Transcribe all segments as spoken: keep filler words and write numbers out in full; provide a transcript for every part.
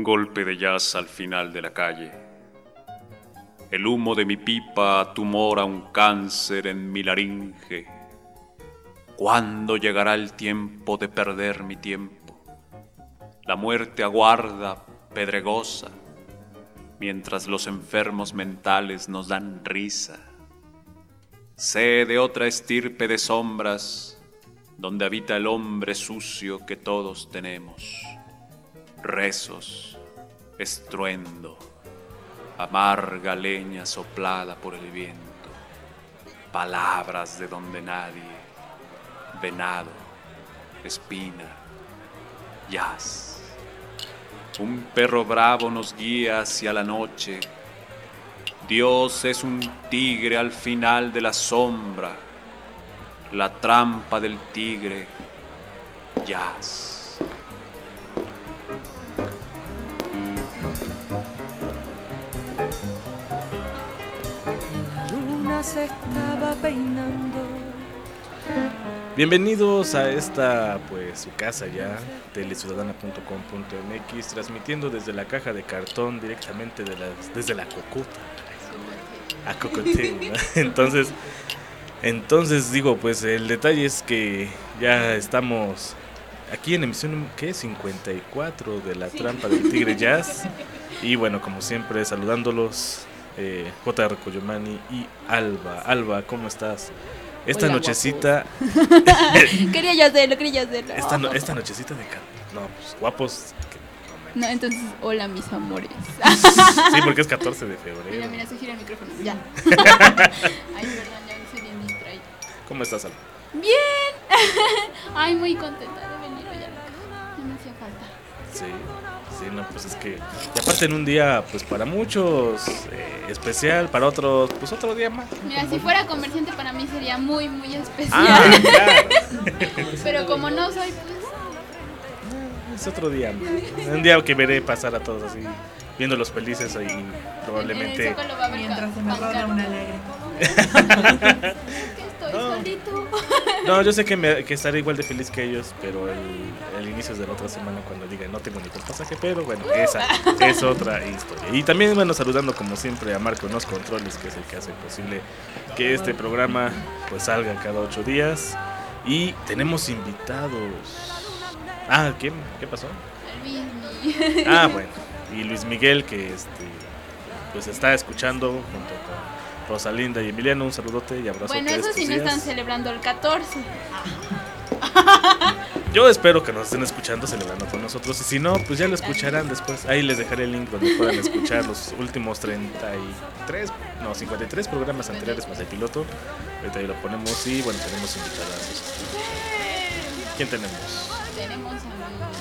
golpe de jazz al final de la calle. El humo de mi pipa tumora un cáncer en mi laringe. ¿Cuándo llegará el tiempo de perder mi tiempo? La muerte aguarda, pedregosa, mientras los enfermos mentales nos dan risa. Sé de otra estirpe de sombras, donde habita el hombre sucio que todos tenemos. Rezos, estruendo, amarga leña soplada por el viento, palabras de donde nadie, venado, espina, jazz. Un perro bravo nos guía hacia la noche. Dios es un tigre al final de la sombra, la trampa del tigre, jazz. Se estaba peinando. Bienvenidos a esta, pues, su casa ya, teleciudadana punto com punto m x, transmitiendo desde la caja de cartón directamente de las, desde la Cocota a Cocotín, ¿no? Entonces, entonces digo, pues el detalle es que ya estamos aquí en emisión, ¿qué? cincuenta y cuatro de la trampa del tigre jazz. Y bueno, como siempre, saludándolos. Eh, J R Coyomani y Alba. Alba, ¿cómo estás? Esta Hola, nochecita. Quería yo hacerlo, quería yo hacerlo. Esta, no, esta nochecita de. No, pues guapos. Que, no, no, entonces, hola, mis amores. Sí, porque es catorce de febrero. Mira, mira, se gira el micrófono. Ya. Ay, perdón, ya me hice bien distraída. ¿Cómo estás, Alba? Bien. Ay, muy contenta de venir hoy a la casa. No me hacía falta. Sí. Sí, no, pues es que, y aparte en un día, pues para muchos eh, especial, para otros, pues otro día más. Mira, si fuera comerciante para mí sería muy, muy especial. Ah, claro. Pero como no soy, pues... Es otro día, un día que veré pasar a todos así, viéndolos felices y probablemente... En el Zócalo va a haber mientras se me roda una lágrima. Estoy No. solito. No, yo sé que, me, que estaré igual de feliz que ellos, pero el, el inicio es de la otra semana cuando digan no tengo ni por pasaje, pero bueno, esa es otra historia. Y también, bueno, saludando como siempre a Marco en los controles, que es el que hace posible que este programa pues salga cada ocho días. Y tenemos invitados. Ah, ¿qué, qué pasó? Luismi. Ah, bueno, y Luis Miguel, que este pues está escuchando junto con Rosalinda y Emiliano, un saludote y abrazo. Bueno, eso sí no están celebrando el catorce. Yo espero que nos estén escuchando, celebrando con nosotros. Y si no, pues ya lo escucharán después. Ahí les dejaré el link donde puedan escuchar los últimos treinta y tres, no, cincuenta y tres programas anteriores más el piloto. Ahorita ahí lo ponemos y bueno, tenemos invitados. ¿Quién tenemos? Tenemos a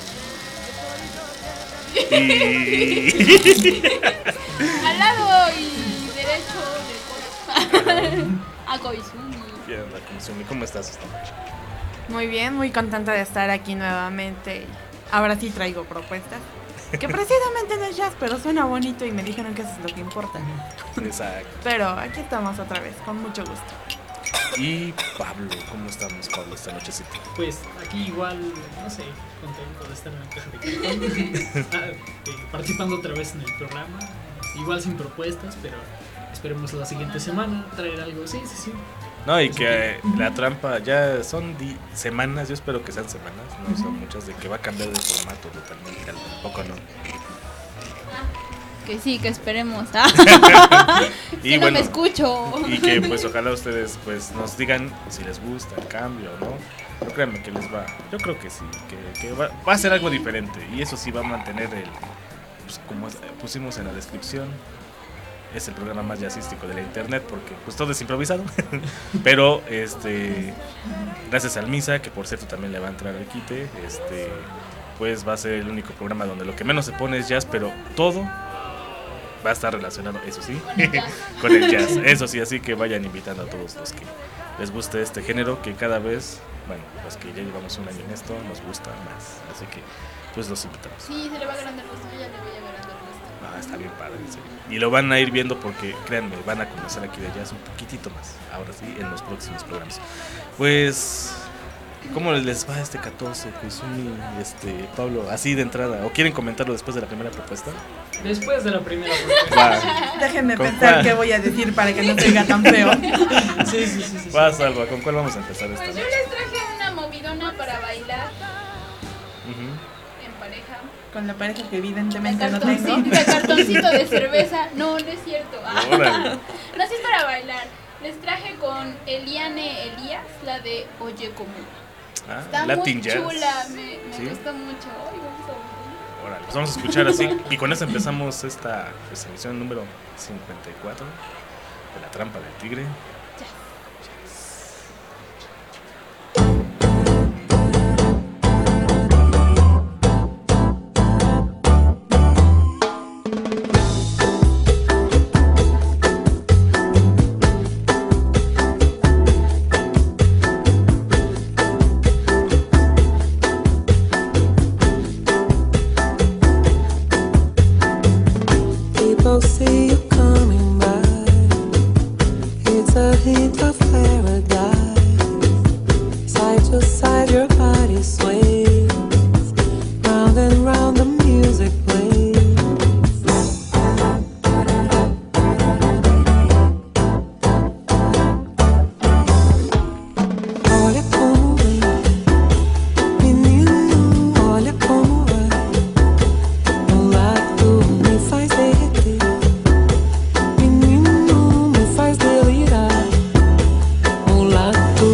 Y... al lado y derecho del a Koizumi. ¿Cómo estás esta noche? Muy bien, muy contenta de estar aquí nuevamente. Ahora sí traigo propuestas. Que precisamente no es jazz, pero suena bonito y me dijeron que eso es lo que importa. Exacto. Pero aquí estamos otra vez, con mucho gusto. Y Pablo, ¿cómo estamos, Pablo, esta nochecita? Pues aquí igual, no sé, contento de estar en la caja de cartón, eh, participando otra vez en el programa, igual sin propuestas, pero esperemos la siguiente semana traer algo, sí, sí, sí. No, y que eh, la trampa ya son di- semanas, yo espero que sean semanas, no son muchas, de que va a cambiar de formato totalmente, tampoco no. Que sí, que esperemos. Y Si no bueno, me escucho. y que pues ojalá ustedes pues nos digan si les gusta el cambio o no. Pero créanme que les va, yo creo que sí, que, que va, va a ser algo diferente. Y eso sí va a mantener el, pues como pusimos en la descripción, es el programa más jazzístico de la internet porque pues todo es improvisado. Pero este gracias al Misa, que por cierto también le va a entrar al quite, este pues va a ser el único programa donde lo que menos se pone es jazz, pero todo va a estar relacionado, eso sí, con el jazz, eso sí, así que vayan invitando a todos los que les guste este género, que cada vez, bueno, los que ya llevamos un año en esto, nos gusta más, así que pues los invitamos. Sí, se le va agarrando el gusto, yo ya le voy agarrando el gusto. Ah, está bien padre, en serio. Y lo van a ir viendo porque, créanme, van a conocer aquí de jazz un poquitito más, ahora sí, en los próximos programas. Pues, ¿Cómo les va este catorce, Kusumi, este, Pablo? Así de entrada. ¿O quieren comentarlo después de la primera propuesta? Después de la primera propuesta. Va. Déjenme ¿Con pensar cuál? qué voy a decir para que no se oiga tan feo. Sí, sí, sí, sí. Va, Salva, ¿con cuál vamos a empezar esta Pues yo noche? les traje una movidona para bailar Ujú. en pareja. Con la pareja que De, evidentemente no cartoncito, tengo. de cartoncito de cerveza. No, no es cierto. Ah. Órale. No, sí es para bailar. Les traje con Eliane Elías la de Oye Como. Ah, Está Latin muy Jazz. chula, me, me ¿Sí? gusta mucho. Ay, me gusta mucho. Órale, pues vamos a escuchar así. Y con eso empezamos esta pues, emisión número cincuenta y cuatro de La Trampa del Tigre. People see you coming by. It's a hint of paradise. Side to side, your body sways. Round and round, the music plays. Olha como vem, menino, olha como vai. O lado me faz derreter, menino, me faz delirar. O lado,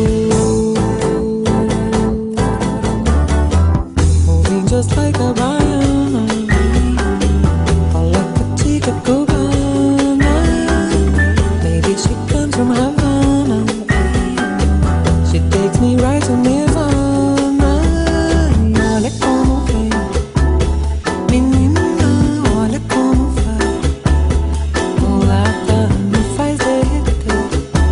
moving just like a baiana, all like a ticket cubana. Maybe she comes from Havana. She takes me right to Nirvana. Olha como vem, menina, olha como vai. Mulata me faz derreter,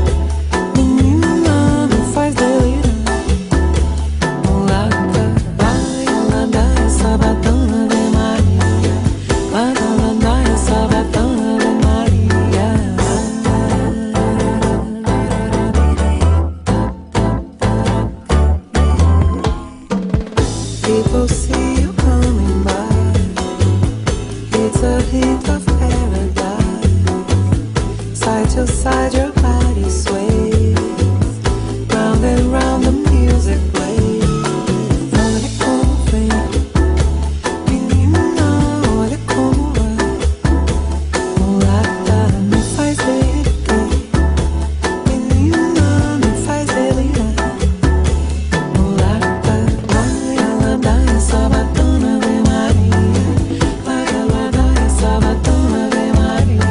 menina, me faz delirar. Mulata, vai, ela dá essa batana de Maria. Vai, ela dá essa batana de Maria. People see you coming by. It's a hint of paradise. Side to side, your body sways. Round and round, the music plays. Olha como vem, menina, olha como vai. Mulata me faz derreter, menina, me faz delirar. Mulata, vai, ela dá essa batana de Maria. Vai, ela dá essa batana de Maria.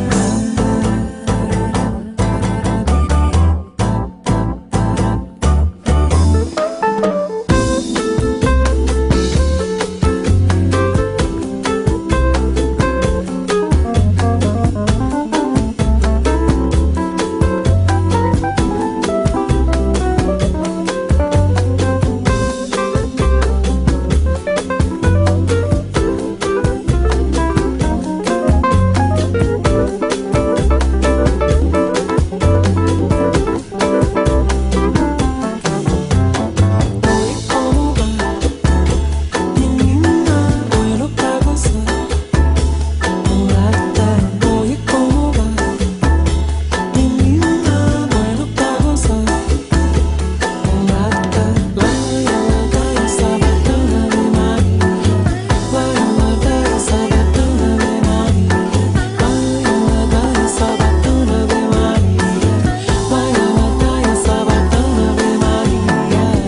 Olha como vai, menina, olho pra você. Mulata, olha como vai, menina, olho pra você. Mulata, vai, ela dá essa batana de Maria. Vai, ela dá essa batana de Maria. Vai, ela dá essa batana de Maria. Vai, ela dá essa batana de Maria.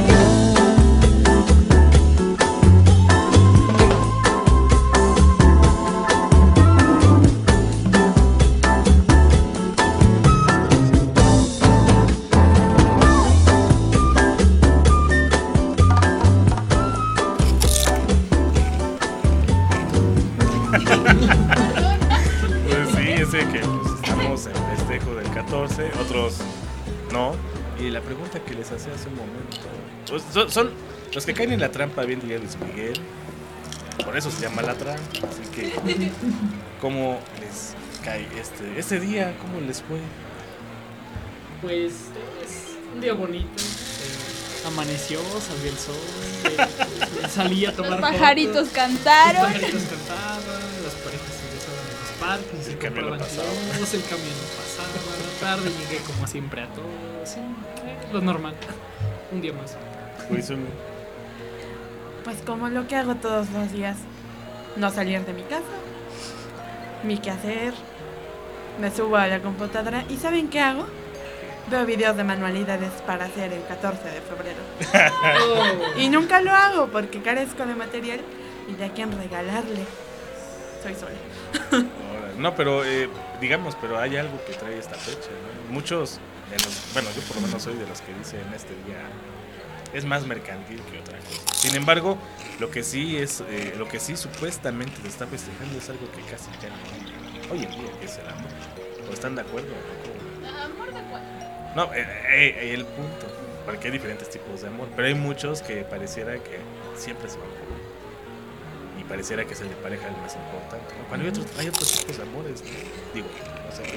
Pues sí, ese que pues, estamos en festejo del catorce, otros no. Y la pregunta que les hacía hace un momento, pues, son, son los que caen en la trampa, bien diría Luis Miguel. Por eso se llama La Trampa. Así que, ¿cómo les cae este, este día? ¿Cómo les fue? Pues es un día bonito. eh, amaneció, salió el sol, eh, salí a tomar Los pajaritos fotos, cantaron. los pajaritos cantaban, las parejas se besaban en los parques, El se camión compraban pasaba. globos, el camión pasaba, a la tarde llegué como siempre a todos, sí, eh, lo normal, un día más. Koizumi. Pues como lo que hago todos los días. No salir de mi casa. Mi quehacer. Me subo a la computadora y ¿saben qué hago? Veo videos de manualidades para hacer el catorce de febrero. Y nunca lo hago porque carezco de material y de a quién regalarle. Soy sola. Ahora, no, pero eh, digamos, pero hay algo que trae esta fecha, ¿no? Muchos, de los, bueno, yo por lo menos soy de los que dicen este día es más mercantil que otra cosa. Sin embargo, lo que sí es, eh, lo que sí supuestamente se está festejando es algo que casi ya no hay hoy en día, que es el amor. ¿O están de acuerdo? Amor de cuál. No, eh, eh, el punto, porque hay diferentes tipos de amor, pero hay muchos que pareciera que siempre se van por uno. Y pareciera que es el de pareja el más importante, ¿no? Cuando hay otros, hay otros tipos de amores, ¿no? Digo, no sé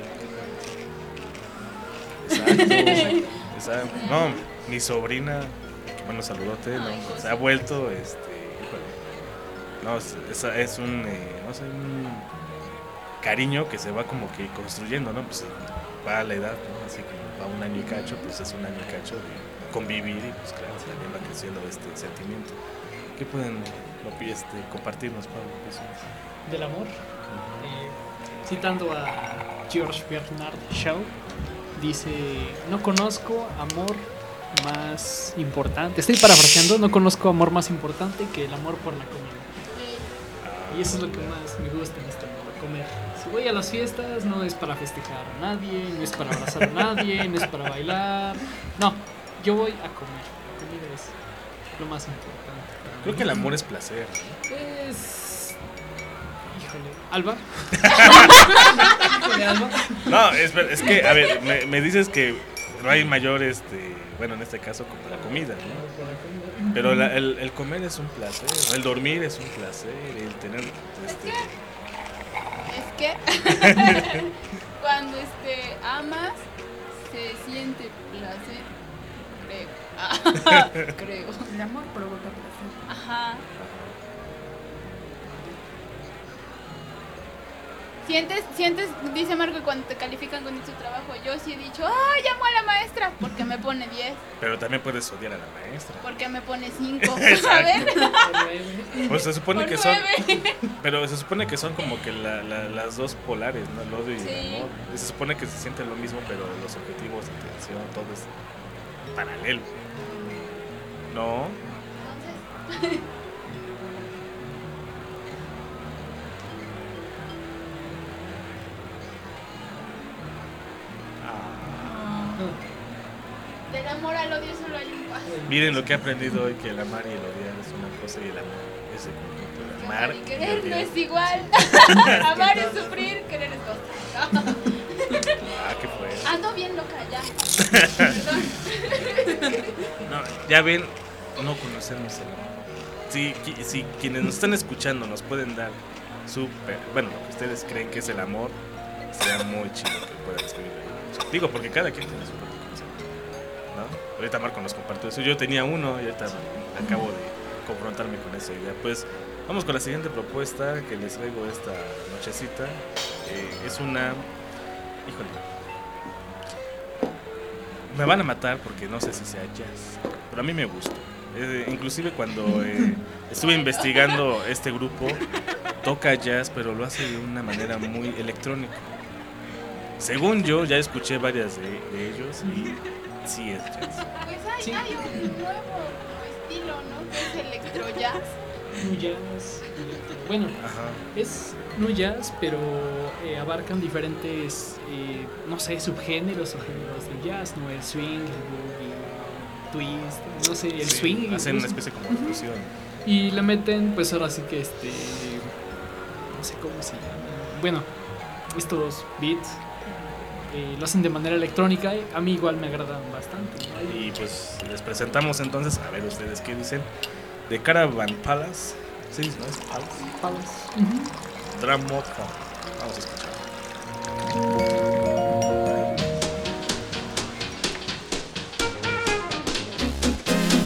qué. Exacto, exacto. No, mi sobrina, que bueno, saludote, ¿no? Se ha vuelto, este, híjole, no, es, es, es un, eh, no sé, un cariño que se va como que construyendo, ¿no? Pues va a la edad, ¿no? Así como va un año y cacho, pues es un año y cacho de convivir y pues claro, también va creciendo este sentimiento. ¿Qué pueden este, compartirnos, Pablo? Del amor, eh, citando a George Bernard Shaw, dice, no conozco amor más importante, estoy parafraseando, no conozco amor más importante que el amor por la comida. Y eso es lo que más me gusta en este amor, comer. Si voy a las fiestas no es para festejar a nadie, no es para abrazar a nadie, no es para bailar, no, yo voy a comer, la comida es lo más importante. Creo que el amor es placer, ¿no? Pues... Híjole, ¿Alba? Híjole, Alba. No, es, ver- es que, a ver, me, me dices que no hay mayor, este, bueno, en este caso, como la comida, ¿no? Pero la- el, el comer es un placer, el dormir es un placer, el tener, este... Es que cuando este amas se siente placer, creo. Ah, creo. El amor provoca placer. Ajá. Sientes, sientes, dice Marco, cuando te califican con tu trabajo, yo sí he dicho, ¡ay, llamo a la maestra! Porque me pone diez, Pero también puedes odiar a la maestra. porque me pone cinco, Exacto. ¿sabes? Pues se supone Por que son, nueve. pero se supone que son como que la- la- las dos polares, ¿no? El odio y Sí. el amor. Y se supone que se siente lo mismo, pero los objetivos, intención, todo es paralelo. ¿No? Entonces, del amor al odio solo hay un paso. Miren lo que he aprendido hoy, que el amar y el odiar es una cosa y el amor es el conjunto. El amar Y y querer no odiar. es igual. Amar es sufrir, querer es gozo. Ah, qué fue. Ando bien loca ya. Perdón. No, ya ven, no conocemos el amor. Si, qui- si quienes nos están escuchando nos pueden dar su, pe- bueno, lo que ustedes creen que es el amor, sería muy chido que puedan escribirlo ahí. Digo, porque cada quien tiene su propio concepto, ¿no? Ahorita Marco nos compartió eso. Yo tenía uno y ahorita acabo de confrontarme con esa idea. Pues vamos con la siguiente propuesta que les traigo esta nochecita. Eh, es una... Híjole. Me van a matar porque no sé si sea jazz, pero a mí me gusta. Eh, inclusive cuando eh, estuve investigando este grupo, toca jazz, pero lo hace de una manera muy electrónica. Según yo, ya escuché varias de, de ellos y sí es jazz. Pues hay, Sí. hay un nuevo estilo, ¿no? Que es electro jazz. Nu jazz, electro- bueno, Ajá. es nu jazz, pero eh, abarcan diferentes, eh, no sé, subgéneros o géneros del jazz, ¿no? El swing, el boogie, twist, no sé, el Sí, swing. hacen una incluso. especie como de fusión. Y le meten, pues ahora sí que este, no sé cómo se llama. Bueno, estos beats eh, lo hacen de manera electrónica. A mí igual me agradan bastante, ¿no? Y pues les presentamos entonces, a ver ustedes qué dicen, de Caravan Palace. Sí, ¿no? Es Palace. Palas. Ujú. Drum Mod Funk. Vamos a escuchar. Thank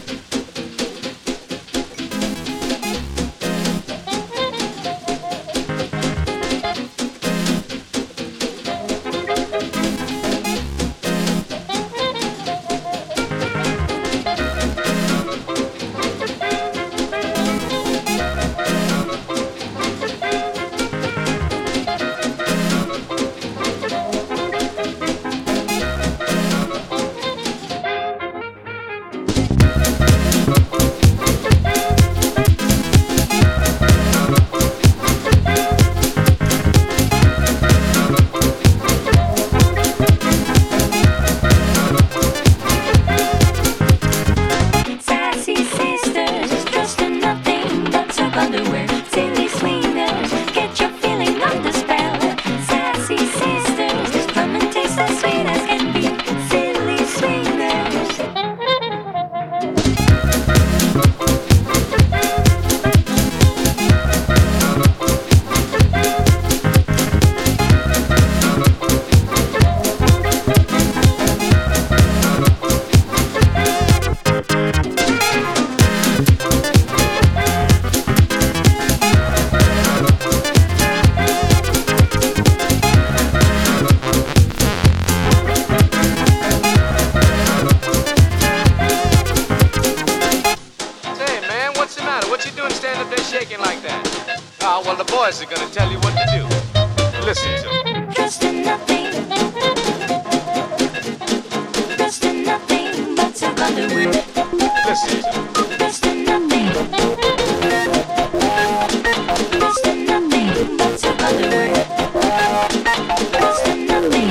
boys are gonna tell you what to do. Listen to them. Trust in nothing. Trust in nothing but some underwear. Listen to them. Trust in nothing. Trust in nothing but some underwear. Trust in nothing.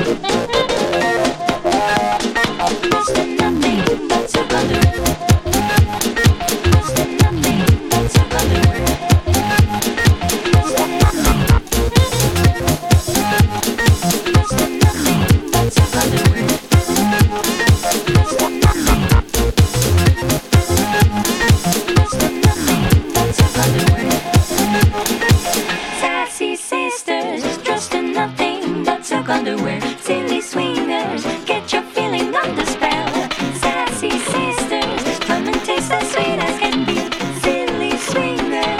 Trust in nothing but some underwear. Trust in nothing but some underwear. Sassy sisters dressed in nothing but silk underwear. Silly swingers, get your feeling under spell. Sassy sisters, come and taste as sweet as can be. Silly swingers.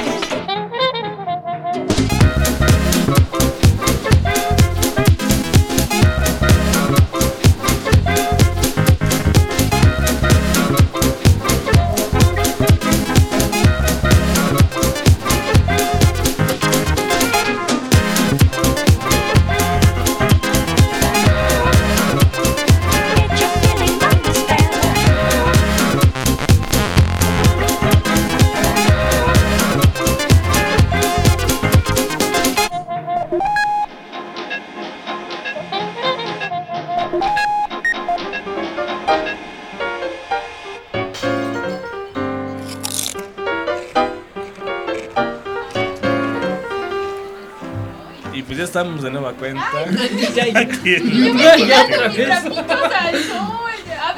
Y pues ya estamos de nueva cuenta. Ya, ya. Aquí en Yo me la- estoy dando mis trapitos al sol.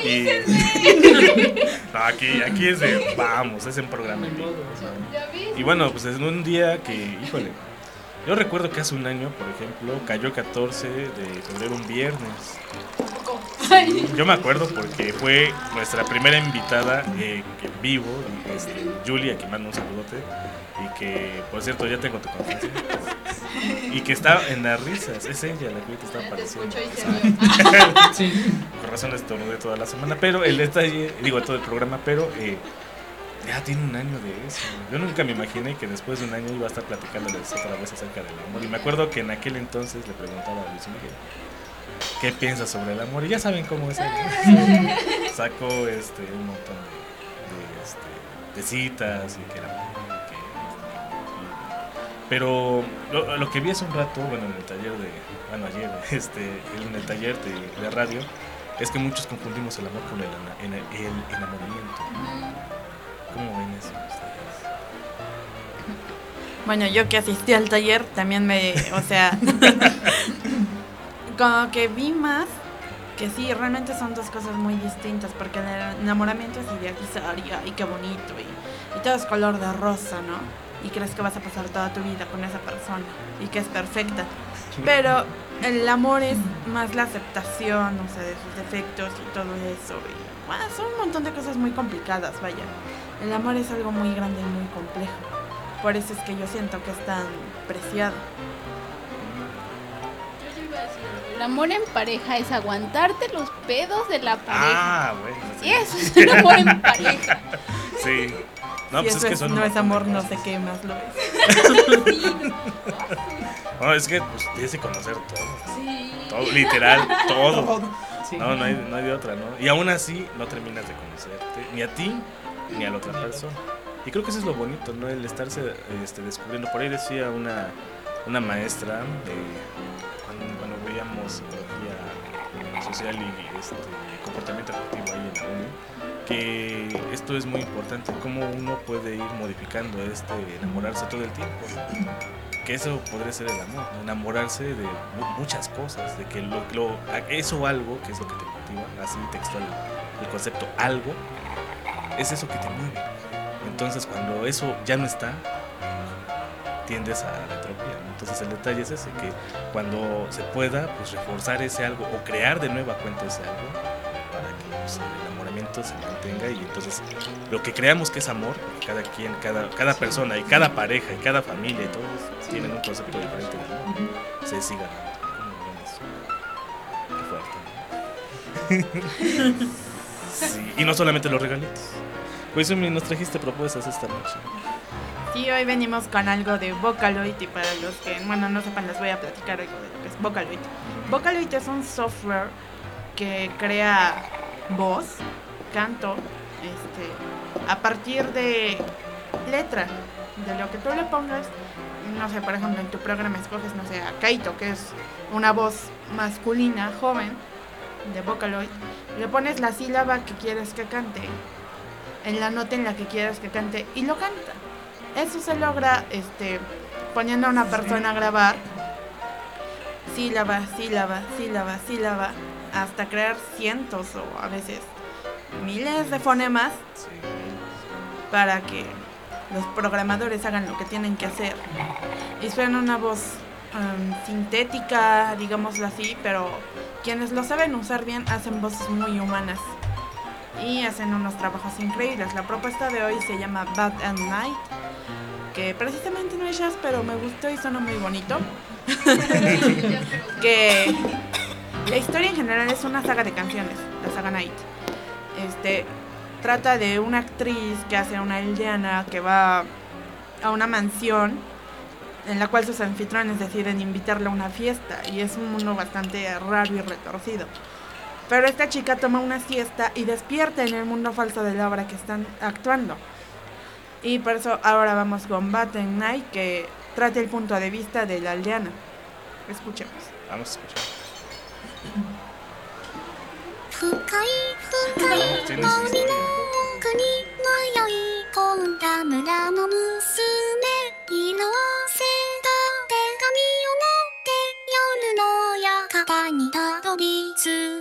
Avísenme. No, aquí, aquí es de vamos, es en programa. en vivo. Ya vi. Y bueno, pues en un día que, híjole, yo recuerdo que hace un año, por ejemplo, cayó catorce de febrero, un viernes. Ay. Yo me acuerdo porque fue nuestra primera invitada eh, en vivo, este, Julie, a quien mando un saludote. Y que, por cierto, ya tengo tu confianza. Y que está en las risas, es ella la que te está Te apareciendo. escucho y se ríe. Sí. Por razón estornudé toda la semana, pero el detalle, digo todo el programa, pero eh, ya tiene un año de eso. Yo nunca me imaginé que después de un año iba a estar platicándoles otra vez acerca del amor. Y me acuerdo que en aquel entonces le preguntaba a Luis Miguel, ¿qué piensas sobre el amor? Y ya saben cómo es él, ¿no? Sacó este, un montón de, de, este, de citas y que era amor, y que, y- pero lo, lo que vi hace un rato, bueno, en el taller de, bueno, ayer, este, en el taller de, de radio, es que muchos confundimos el amor con el, ana- el, el enamoramiento. ¿Cómo ven eso ustedes? Bueno, yo que asistí al taller también me, o sea, como que vi más que sí, realmente son dos cosas muy distintas, porque el enamoramiento es idealizar y ay, qué bonito, y, y todo es color de rosa, ¿no? Y crees que vas a pasar toda tu vida con esa persona y que es perfecta. Pero el amor es más la aceptación, o sea, de sus defectos y todo eso. Y, bueno, son un montón de cosas muy complicadas, vaya. El amor es algo muy grande y muy complejo. Por eso es que yo siento que es tan preciado. Yo iba a decir, el amor en pareja es aguantarte los pedos de la pareja. Ah, bueno. Sí. Eso es el amor en pareja. Sí. No, si pues eso es que es- son un no es montón de amor, no cosas. sé qué más lo es. No, es que pues, tienes que conocer todo. Sí. Todo, literal, todo. Sí. No, no hay, no hay de otra, ¿no? Y aún así no terminas de conocerte, ni a ti, ni a la otra persona. Y creo que eso es lo bonito, ¿no? El estarse este, descubriendo. Por ahí decía una, una maestra, de, cuando, cuando veíamos psicología social y este, comportamiento afectivo ahí en la uni, que esto es muy importante, cómo uno puede ir modificando este enamorarse todo el tiempo, ¿no? Que eso podría ser el amor, ¿no? Enamorarse de mu- muchas cosas, de que lo, lo, eso algo, que es lo que te motiva, así textual, el concepto algo, es eso que te mueve. Entonces cuando eso ya no está, tiendes a la entropía, ¿no? Entonces el detalle es ese, que cuando se pueda, pues reforzar ese algo o crear de nueva cuenta ese algo para que pues, el enamoramiento se mantenga y entonces lo que creamos que es amor, porque cada quien, cada, cada persona y cada pareja y cada familia y todos tienen un concepto diferente de amor, se sigan amando. ¿Cómo ven eso? Qué fuerte, ¿no? Sí, y no solamente los regalitos. Pues Sumi, nos trajiste propuestas esta noche. Sí, hoy venimos con algo de Vocaloid y para los que, bueno, no sepan, les voy a platicar algo de lo que es Vocaloid. Vocaloid es un software que crea voz, canto, este, a partir de letra, de lo que tú le pongas. No sé, por ejemplo, en tu programa escoges, no sé, a Kaito, que es una voz masculina, joven, de Vocaloid. Le pones la sílaba que quieres que cante, en la nota en la que quieres que cante, y lo canta. Eso se logra este, poniendo a una persona a grabar sílaba, sílaba, sílaba, sílaba, hasta crear cientos o a veces miles de fonemas para que los programadores hagan lo que tienen que hacer. Y suena una voz um, sintética, digámoslo así, pero quienes lo saben usar bien hacen voces muy humanas y hacen unos trabajos increíbles. La propuesta de hoy se llama Bad and Night, que precisamente no es jazz, pero me gustó y suena muy bonito. Que la historia en general es una saga de canciones, la saga Night. Este trata de una actriz que hace una aldeana que va a una mansión en la cual sus anfitriones deciden invitarla a una fiesta, y es un mundo bastante raro y retorcido. Pero esta chica toma una siesta y despierta en el mundo falso de la obra que están actuando. Y por eso ahora vamos con Bad and Night, que trata el punto de vista de la aldeana. Escuchemos. Vamos a escuchar. 深い深い森の奥に迷い込んだ村の娘、色あせた手紙を持って夜の館にたどり着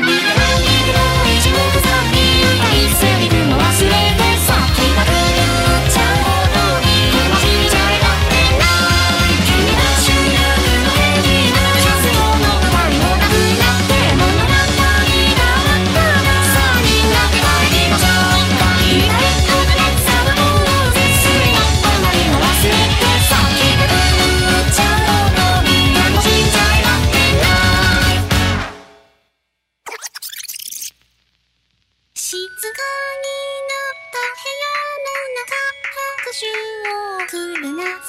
く。「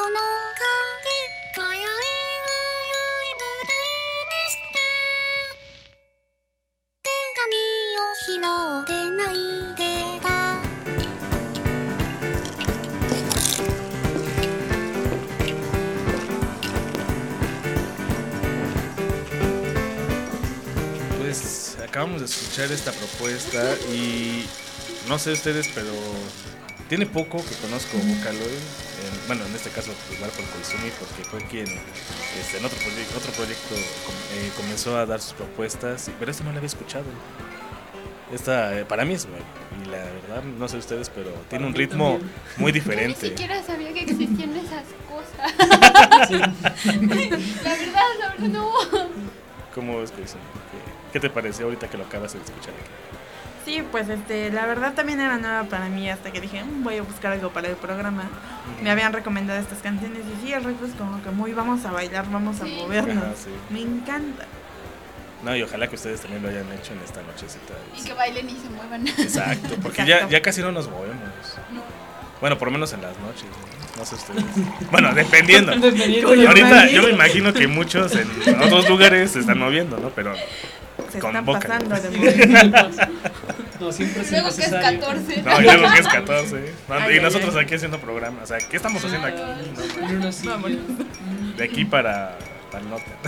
Pues acabamos de escuchar esta propuesta y no sé ustedes, pero tiene poco que conozco Vocaloid. En, bueno, en este caso igual por Koizumi, porque fue quien este, en otro, proye- otro proyecto com- eh, comenzó a dar sus propuestas, pero esta no la había escuchado. Esta eh, para mí es nueva y la verdad, no sé ustedes, pero tiene un ritmo muy Yo ni diferente. siquiera sabía que existían esas cosas. La verdad, la verdad no. ¿Cómo ves, Koizumi? ¿Qué, ¿Qué te pareció ahorita que lo acabas de escuchar aquí? Sí, pues este, la verdad también era nueva para mí hasta que dije, "Mm, voy a buscar algo para el programa". Me habían recomendado estas canciones y sí, el ritmo es como que muy vamos a bailar, vamos a Sí. movernos. Ajá, sí. Me encanta. No, y ojalá que ustedes también lo hayan hecho en esta nochecita. Y que bailen y se muevan. Exacto, porque Exacto. ya, ya casi no nos movemos. No. Bueno, por lo menos en las noches, ¿no? No sé ustedes. Bueno, dependiendo. Dependiendo Yo de- Ahorita yo me imagino que muchos en otros lugares se están moviendo, ¿no? Pero Se Con están boca. pasando de mover. No, siempre es Luego que es innecesario. catorce. no, ya los que es catorce. No, Ay, y ay, nosotros ay. aquí haciendo programas. O sea, ¿qué estamos haciendo aquí? No, En una silla. Vámonos. de aquí para, para el norte.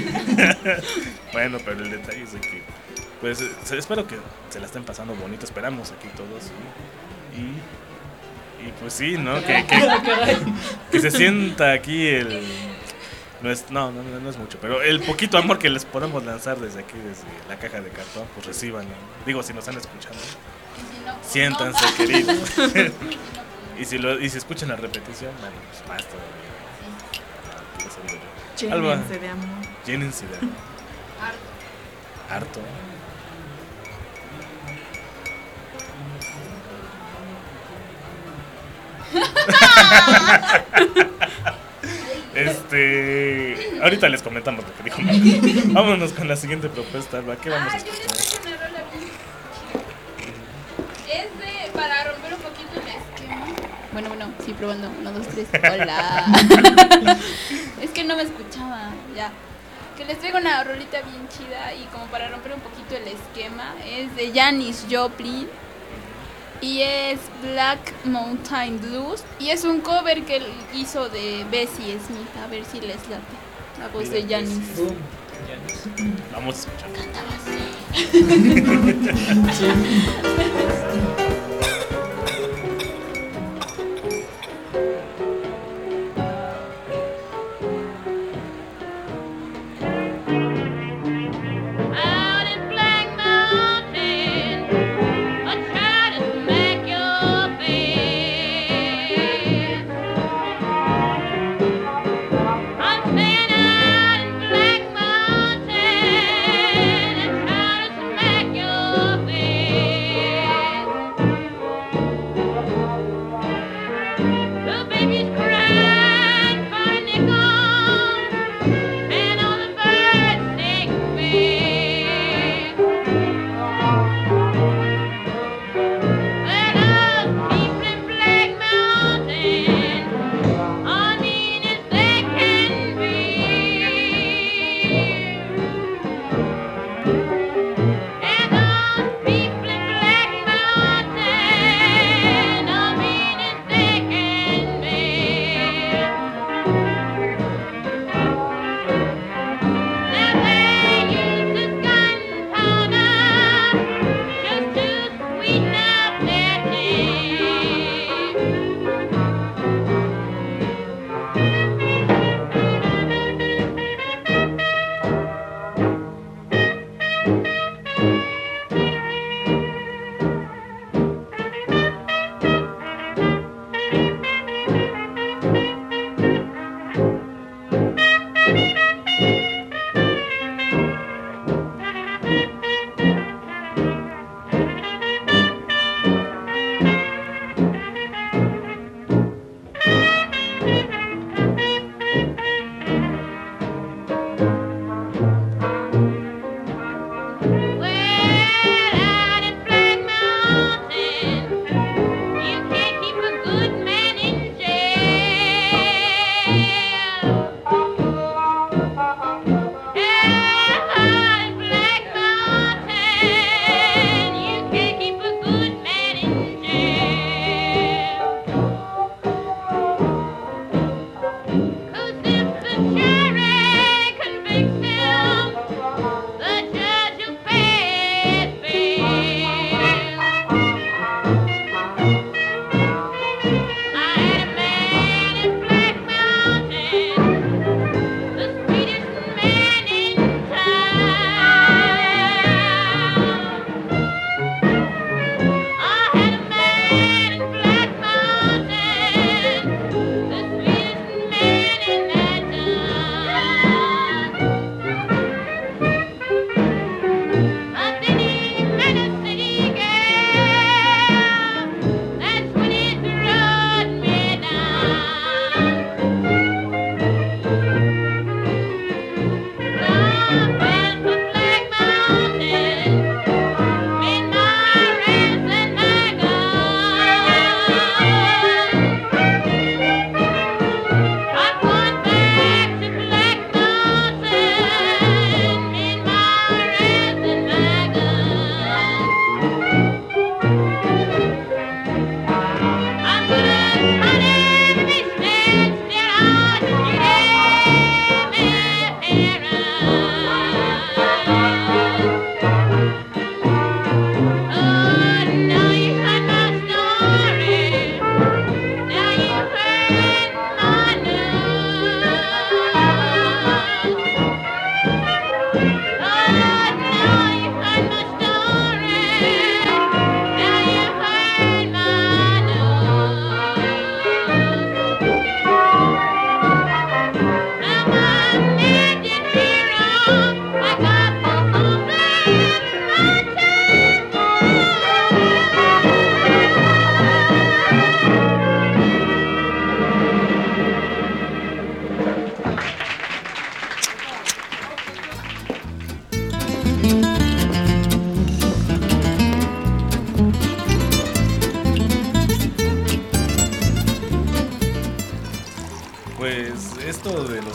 Bueno, pero el detalle es de que, pues, eh, se- espero que se la estén pasando bonito. Esperamos aquí todos. Y, y pues sí, ¿no? Que, que, que se sienta aquí el... No, es, no, no, no es mucho, pero el poquito amor que les podemos lanzar desde aquí, desde la caja de cartón, pues reciban. Digo, si nos están escuchando, Y si no, pues siéntanse, no. queridos. Y si, lo, y si escuchan la repetición, bueno, pues más todavía. Ah, eso digo yo. Alba. Llénense de amor. Llénense de amor. Harto. Harto. Este, ahorita les comentamos lo que dijo Marco. Vámonos con la siguiente propuesta, Alba. ¿Qué vamos a Ah, yo les escuchar? traje una rola bien chida. Es de para romper un poquito el esquema. Bueno, bueno, sí, probando. Uno, dos, tres. Hola. Es que no me escuchaba. Ya. Que les traigo una rolita bien chida y como para romper un poquito el esquema. Es de Janis Joplin. Y es Black Mountain Blues. Y es un cover que él hizo de Bessie Smith. A ver si les late. La voz de Mira, Janis. Bessie. Boom. Ya no sé. Vamos a escuchar. Out in Black Mountain, I try to smack your face. I'm staying out in Black Mountain and try to smack your face. The baby's crying for a nickel, and all the birds take me. Let us people in Black Mountain are mean as they can be. And us people in Black Mountain are mean as they can be. Now they use this gunpowder just to sweeten up their tea.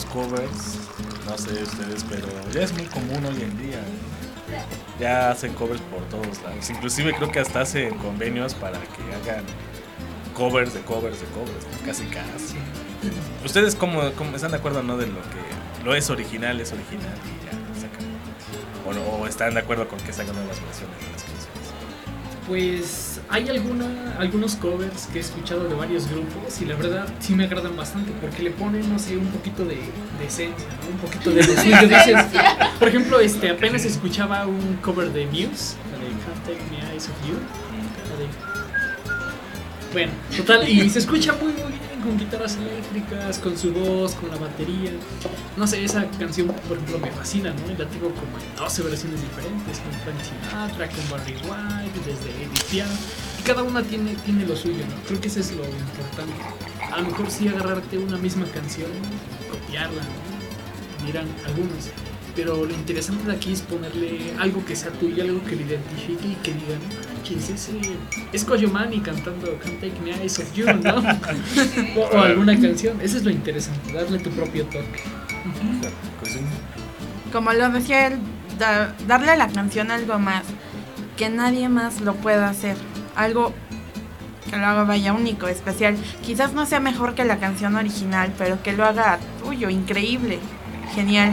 covers, no sé ustedes, pero ya es muy común hoy en día. Ya hacen covers por todos lados. Inclusive creo que hasta hacen convenios para que hagan covers de covers de covers, ¿no? Casi casi. ¿Ustedes cómo, cómo están de acuerdo, no, de lo que lo es original, es original y ya sacan? O, no, o están de acuerdo con que sacan nuevas versiones de las canciones. Pues hay alguna, algunos covers que he escuchado de varios grupos y la verdad sí me agradan bastante porque le ponen, no sé, un poquito de, de esencia, ¿no? Un poquito de lo suyo. Entonces, por ejemplo, este, apenas escuchaba un cover de Muse, la de Can't Take My Eyes Off You. La de... Bueno, total, y se escucha muy muy bien con guitarras eléctricas, con su voz, con la batería. No sé, esa canción, por ejemplo, me fascina, ¿no? La tengo como en doce versiones diferentes, con Frank Sinatra, con Barry White, desde Edith Piaf. Y cada una tiene, tiene lo suyo, ¿no? Creo que eso es lo importante. A lo mejor sí agarrarte una misma canción, copiarla, ¿no? Dirán algunos. Pero lo interesante de aquí es ponerle algo que sea tuyo, algo que lo identifique y que digan, manches, ese es Koyomani cantando Can't Take My Eyes Off You, ¿no? o, o alguna canción. Eso es lo interesante, darle tu propio toque. Como lo decía él, da- darle a la canción algo más, que nadie más lo pueda hacer. Algo que lo haga vaya único, especial. Quizás no sea mejor que la canción original, pero que lo haga tuyo, increíble, genial.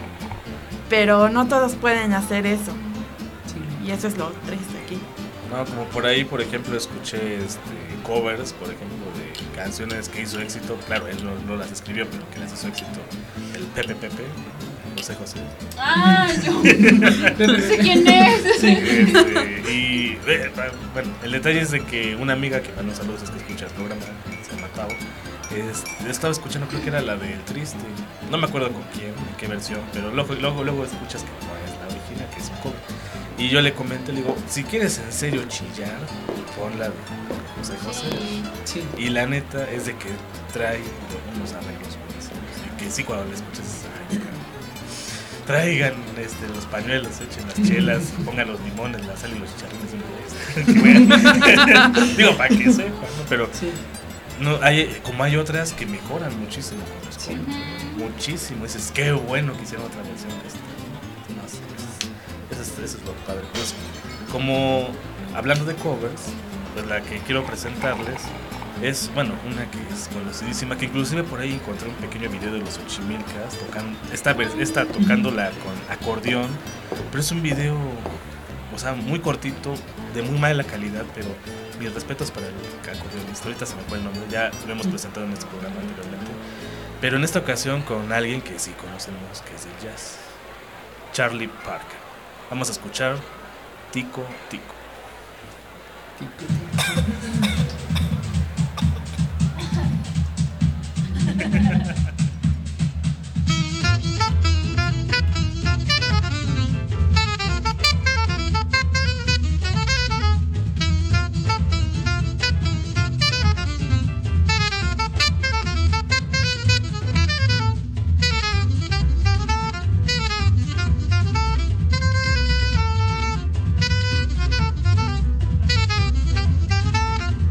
Pero no todos pueden hacer eso. Y eso es lo triste aquí. No, como por ahí, por ejemplo, escuché este, covers, por ejemplo, de canciones que hizo éxito. Claro, él no, no las escribió, pero que las hizo éxito. El Pepe Pepe, José José. Ah, yo no sé quién es. Sí. Este, y eh, bueno, el detalle es de que una amiga que manda saludos es que escucha el programa, se llama Tavo. Este, estaba escuchando, creo que era la del Triste, no me acuerdo con quién, en qué versión, pero luego, luego, luego escuchas que no es la original, que es un cover. Y yo le comenté, le digo, si quieres en serio chillar, ponla de José José. Sí. Y la neta es de que trae unos arreglos buenísimos. Y que sí, cuando le escuchas, ay, traigan este, los pañuelos, echen las chelas, pongan los limones, la sal y los chicharrones. Digo, para que sepan, ¿no? Pero Sí. no, hay, como hay otras que mejoran muchísimo con los Sí. covers, muchísimo. Dices, qué bueno que hicieron otra versión de esto. No sé, eso es, eso es lo padre. Pues, como hablando de covers, pues la que quiero presentarles es, bueno, una que es conocidísima, que inclusive por ahí encontré un pequeño video de los Ochimilcas tocando, esta vez, esta tocándola con acordeón, pero es un video, o sea, muy cortito, de muy mala calidad, pero mis respetos para el acordeonista. Ahorita se me fue el nombre, ya lo hemos presentado en este programa anteriormente, pero en esta ocasión con alguien que sí conocemos, que es el jazz, Charlie Parker. Vamos a escuchar Tico Tico. Thank you.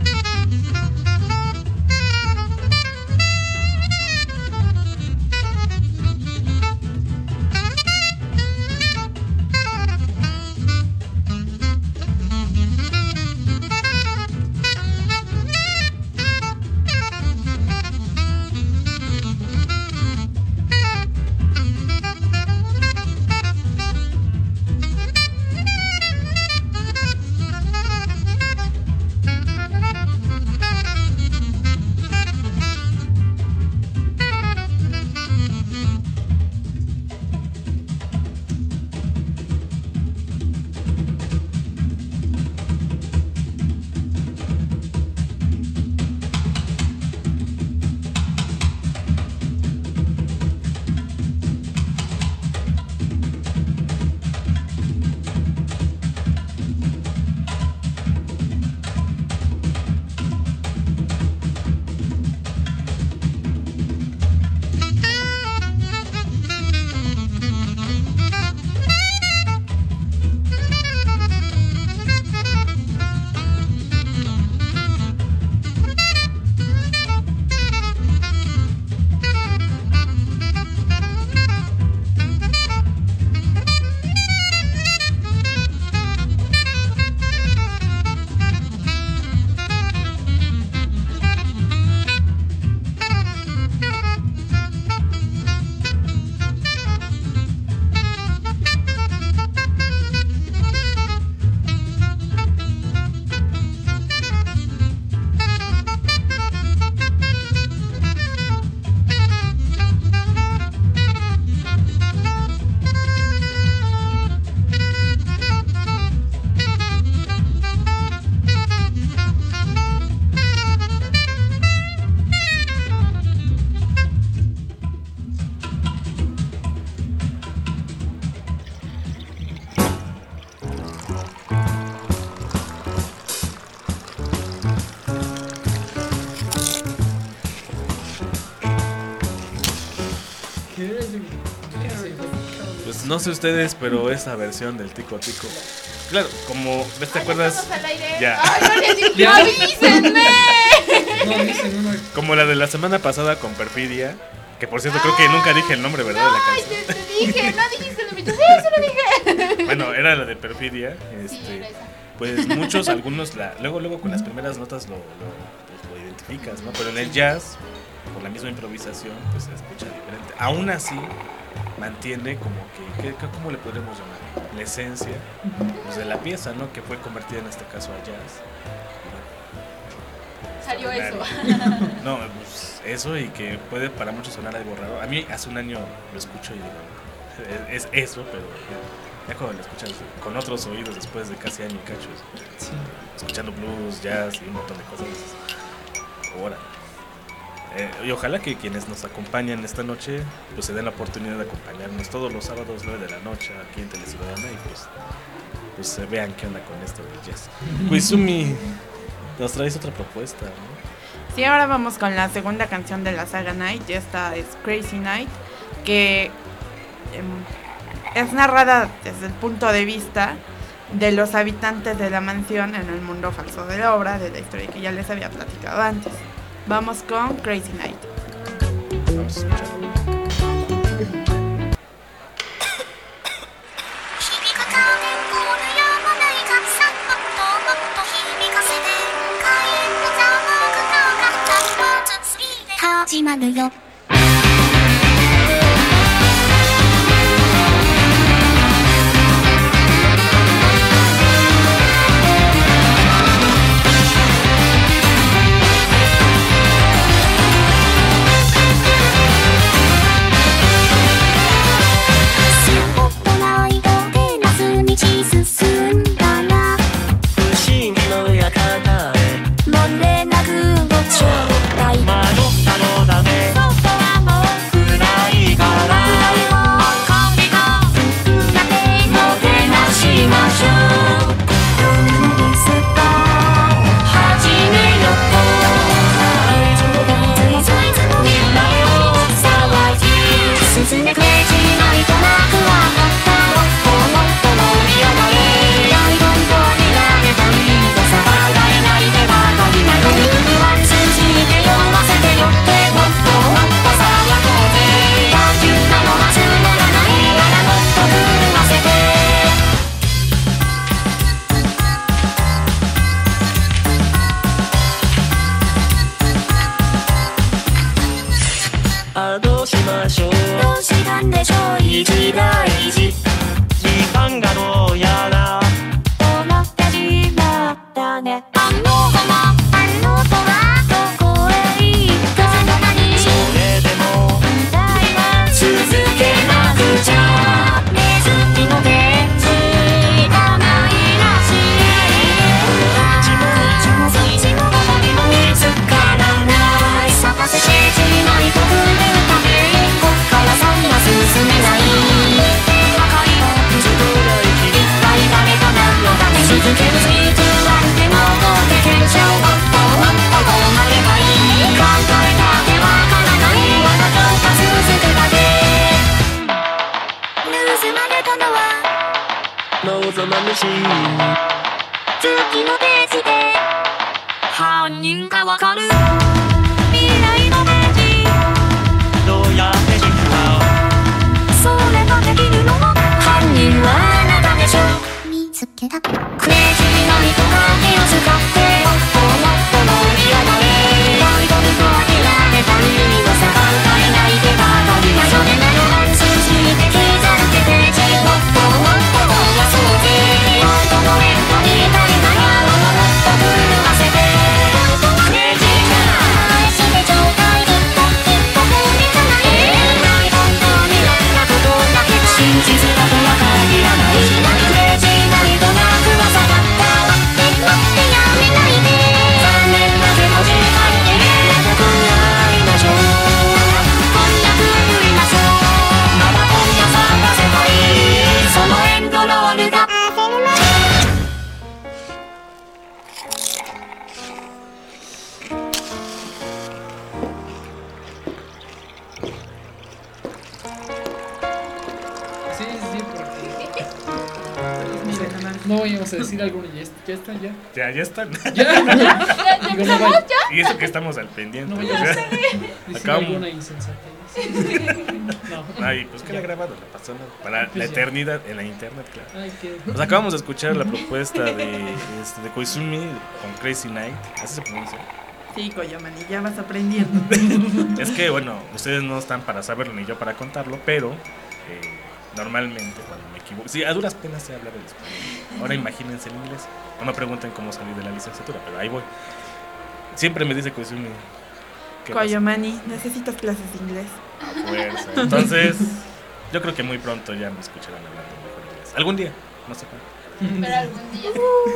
sí, sí. Pues no sé ustedes, pero esa versión del Tico Tico. Claro, como ¿ves te Ay, acuerdas? estamos al aire. Ya. Ay, no les dije, Ya. avísenme. No, dicen uno. Como la de la semana pasada con Perfidia, que por cierto creo que nunca dije el nombre, ¿verdad? de la Ay, canción. te, te dije, no dijiste el nombre. Sí, se lo dije. Bueno, era la de Perfidia, Sí, este, era esa. pues muchos, algunos, la, luego, luego con las primeras notas lo, lo, pues, lo identificas, ¿no? Pero en el jazz, por la misma improvisación, pues se escucha diferente. Aún así, mantiene como que, ¿qué, qué- ¿cómo le podemos llamar? La esencia pues, de la pieza, ¿no? Que fue convertida en este caso a jazz. Salió eso. No, pues eso y que puede para muchos sonar algo raro. A mí hace un año lo escucho y digo, es, es eso, pero ya, ya cuando lo escuchas con otros oídos después de casi año y cacho, Sí. escuchando blues, jazz y un montón de cosas, dices, órale. Eh, y ojalá que quienes nos acompañan esta noche pues se den la oportunidad de acompañarnos todos los sábados nueve de la noche aquí en Teleciudadana y pues, pues se vean qué onda con esto del jazz. Pues Sumi, nos traes otra propuesta, ¿no? Sí, ahora vamos con la segunda canción de la saga Night. Y esta es Crazy Night, que em, es narrada desde el punto de vista de los habitantes de la mansión en el mundo falso de la obra, de la historia que ya les había platicado antes. Vamos con Crazy Night. Vamos a escuchar. Crazy night Mira, nada más. No vayamos a decir alguno, ya, est- ya están, ya. Ya, ya están. Ya, ¿Ya, ya Digo, no empezamos vaya- ya? Y eso que estamos al pendiente. no o vayamos sea. a decir Acabamos. alguna insensatez. No. Ay, pues queda grabado, no pasa nada. Para la Pues ya. eternidad en la internet, claro. Ay, qué. Pues acabamos de escuchar la propuesta de, este, de Koizumi con Crazy Night. Así se pronuncia. Sí, Koyomani, ya vas aprendiendo. Es que, bueno, ustedes no están para saberlo ni yo para contarlo, pero eh, normalmente cuando me equivoco, sí, a duras penas sé hablar el español. Ahora imagínense el inglés. No me pregunten cómo salí de la licenciatura, pero ahí voy. Siempre me dice Koizumi. ¿qué pasa? Koyomani, necesitas clases de inglés. A fuerza. Entonces, yo creo que muy pronto ya me escucharán hablando mejor inglés. Algún día, no sé cuándo. Pero algún día.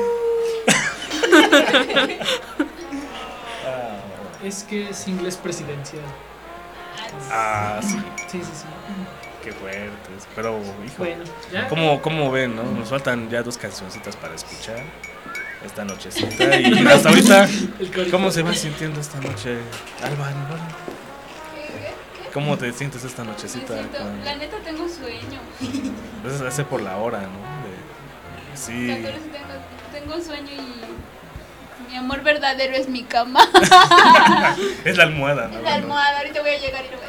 Es que es inglés presidencial. Ah, sí, Sí, sí, sí. qué fuertes. Pero, hijo, Bueno, ya. ¿cómo, cómo ven, no? Nos faltan ya dos cancioncitas para escuchar esta nochecita. Y hasta ahorita, El corito. ¿cómo se va sintiendo esta noche, Alba? ¿no? ¿Cómo te sientes esta Me nochecita? siento- Con- La neta tengo sueño. Pues hace por la hora, ¿no? De- sí. catorce tengo, tengo sueño y mi amor verdadero es mi cama. Es la almohada, ¿no? Es la almohada. Ahorita voy a llegar y le voy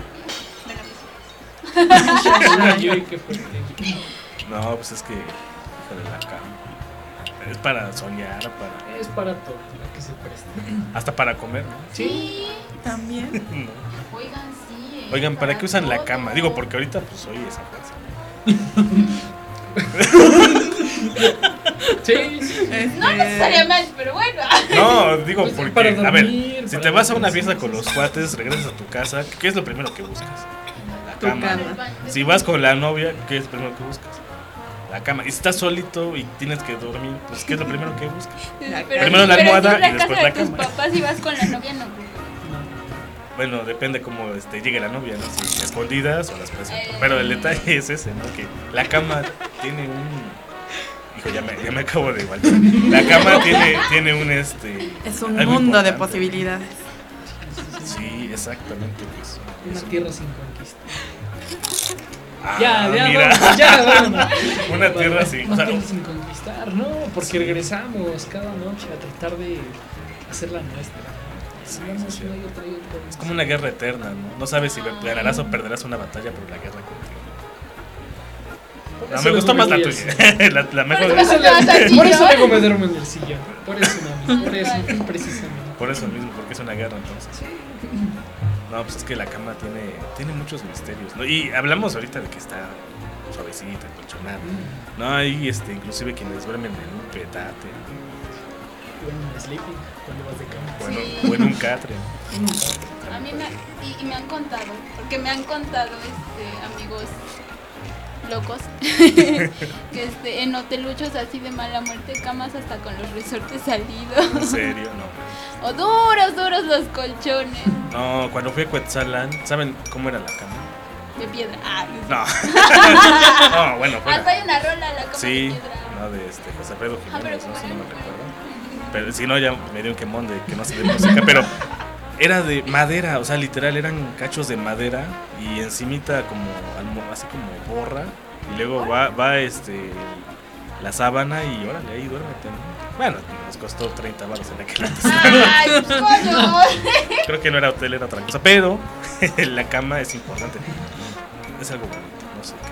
a decir, amor mío. Bueno, mis Ay, qué fuerte. No, pues es que, híjole, la cama. Es para soñar, para Es para todo, para que se preste. hasta para comer, ¿no? Sí. También. No. Oigan, sí. eh, Oigan, ¿para qué usan la todo. cama? Digo, porque ahorita pues soy esa fuerza. Sí, sí. No Este, necesariamente, pero bueno. No, digo Pues, porque, para a ver, dormir, si para te vas a una dormir, fiesta sí, con sí, los sí. cuates, regresas a tu casa, ¿qué es lo primero que buscas? La Tu cama. cama. Si vas con la novia, ¿qué es lo primero que buscas? La cama. Y si estás solito y tienes que dormir, pues ¿qué es lo primero que buscas? Pero, Primero la pero almohada si es y después casa la de tus cama. papás y vas con la novia, no. pues, Bueno, depende cómo este, llegue la novia, ¿no? Si escondidas o las presento. Eh. Pero el detalle es ese, ¿no? Que la cama tiene un... Hijo, ya me, ya me acabo de igual. La cama tiene, tiene un este... Es un algo mundo de importante. posibilidades. Sí, exactamente. Pues, Una eso. tierra sin conquista. Ah, Ya, ya, mira. vámonos, ya, vámonos. Una tierra sin... Una o sea, tierra sin conquistar, no, porque regresamos cada noche a tratar de hacer la nuestra. Sí, Vamos sí, sí. una y otra y otra. es como una guerra eterna, ¿no? No sabes si ganarás o perderás una batalla, pero la guerra contigo. Por No, eso me luego gustó me más la voy tuya. la, la mejor. Por Por eso, Te vas al le- por eso sillón. luego me duermo en el sillón. Por eso, mami, por eso, precisamente. Por eso mismo, porque es una guerra entonces. No, pues es que la cama tiene, tiene muchos misterios, ¿no? Y hablamos ahorita de que está suavecita, colchonada. No, hay este, inclusive quienes duermen en un petate Bueno, en sleeping, cuando vas de cama. o en, Sí. o en un catre. A mí me, y, y me han contado, porque me han contado este, amigos locos, que este, en hoteluchos así de mala muerte, camas hasta con los resortes salidos. En serio, no. O duros, duros los colchones No, cuando fui a Cuetzalan, ¿saben cómo era la cama? de piedra. Ah, No. No, bueno, hasta fuera. hay una rola, la cama Sí, de piedra. no, de este, José Alfredo Ah, pero Jiménez, no sé, no me bueno. recuerdo. Pero si no, ya me dio un quemón de que no sé de música, pero era de madera, o sea, literal, eran cachos de madera y encimita como, almo- así como borra, y luego va, va este, la sábana y órale, ahí duérmete, ¿no? Bueno, nos costó treinta baros en aquel antes. Ay, pues, coño. Creo que no era hotel, era otra cosa, pero la cama es importante. Es algo bonito, no sé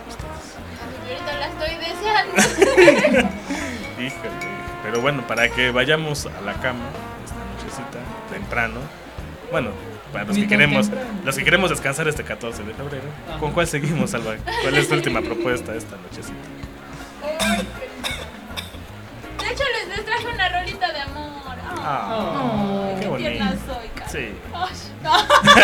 qué piensan ustedes. Ahorita la estoy deseando. Híjole, pero bueno, para que vayamos a la cama esta nochecita, temprano. Bueno, para los Ni que tan queremos, temprano. los que queremos descansar este catorce de febrero, Ajá. ¿con cuál seguimos, Alba? ¿Cuál es tu última propuesta esta nochecita? De hecho, les, les traje una rolita de amor. Ay, Ah, qué qué tierna bonito. soy, cara. Sí. Ay, no.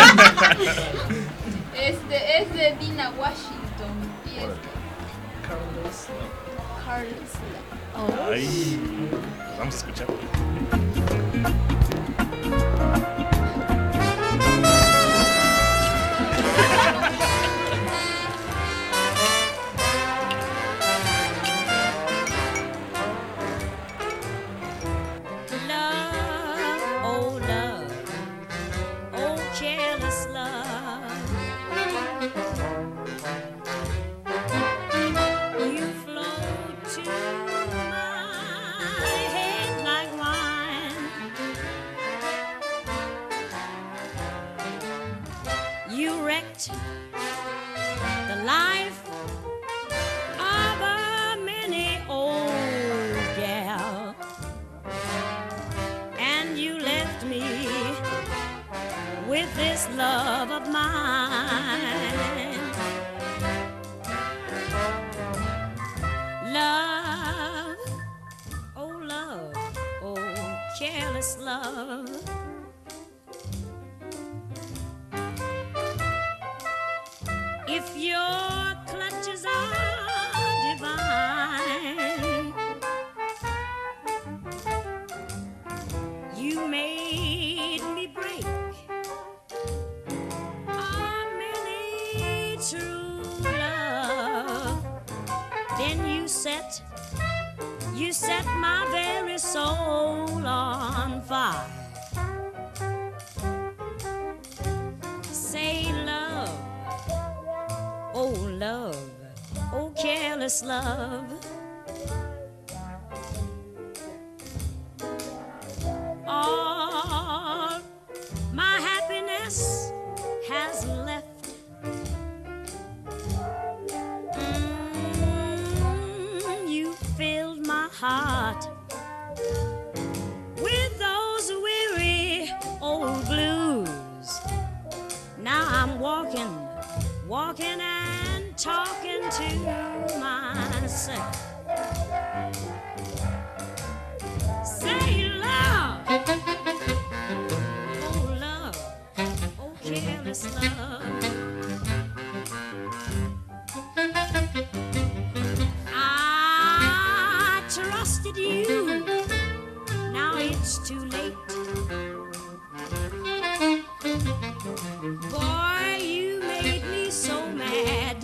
Este es de Dina Washington y es Órale. Carlos. Carlos. Oh. Ay, pues vamos a escuchar. Love, oh love, oh jealous love. You flow to my head like wine. You wrecked the life of a many old gal, and you left me with this love of mine. Love, oh love, oh careless love. If your clutches are divine, you made me break a many true love. Then you set, you set my very soul on fire. Say love, oh love, oh careless love. All my happiness has left. Mm, you filled my heart with those weary old blues. Now I'm walking, walking and talking to myself. Say love, oh love, oh careless love. I trusted you, now it's too late. Boy, you made me so mad.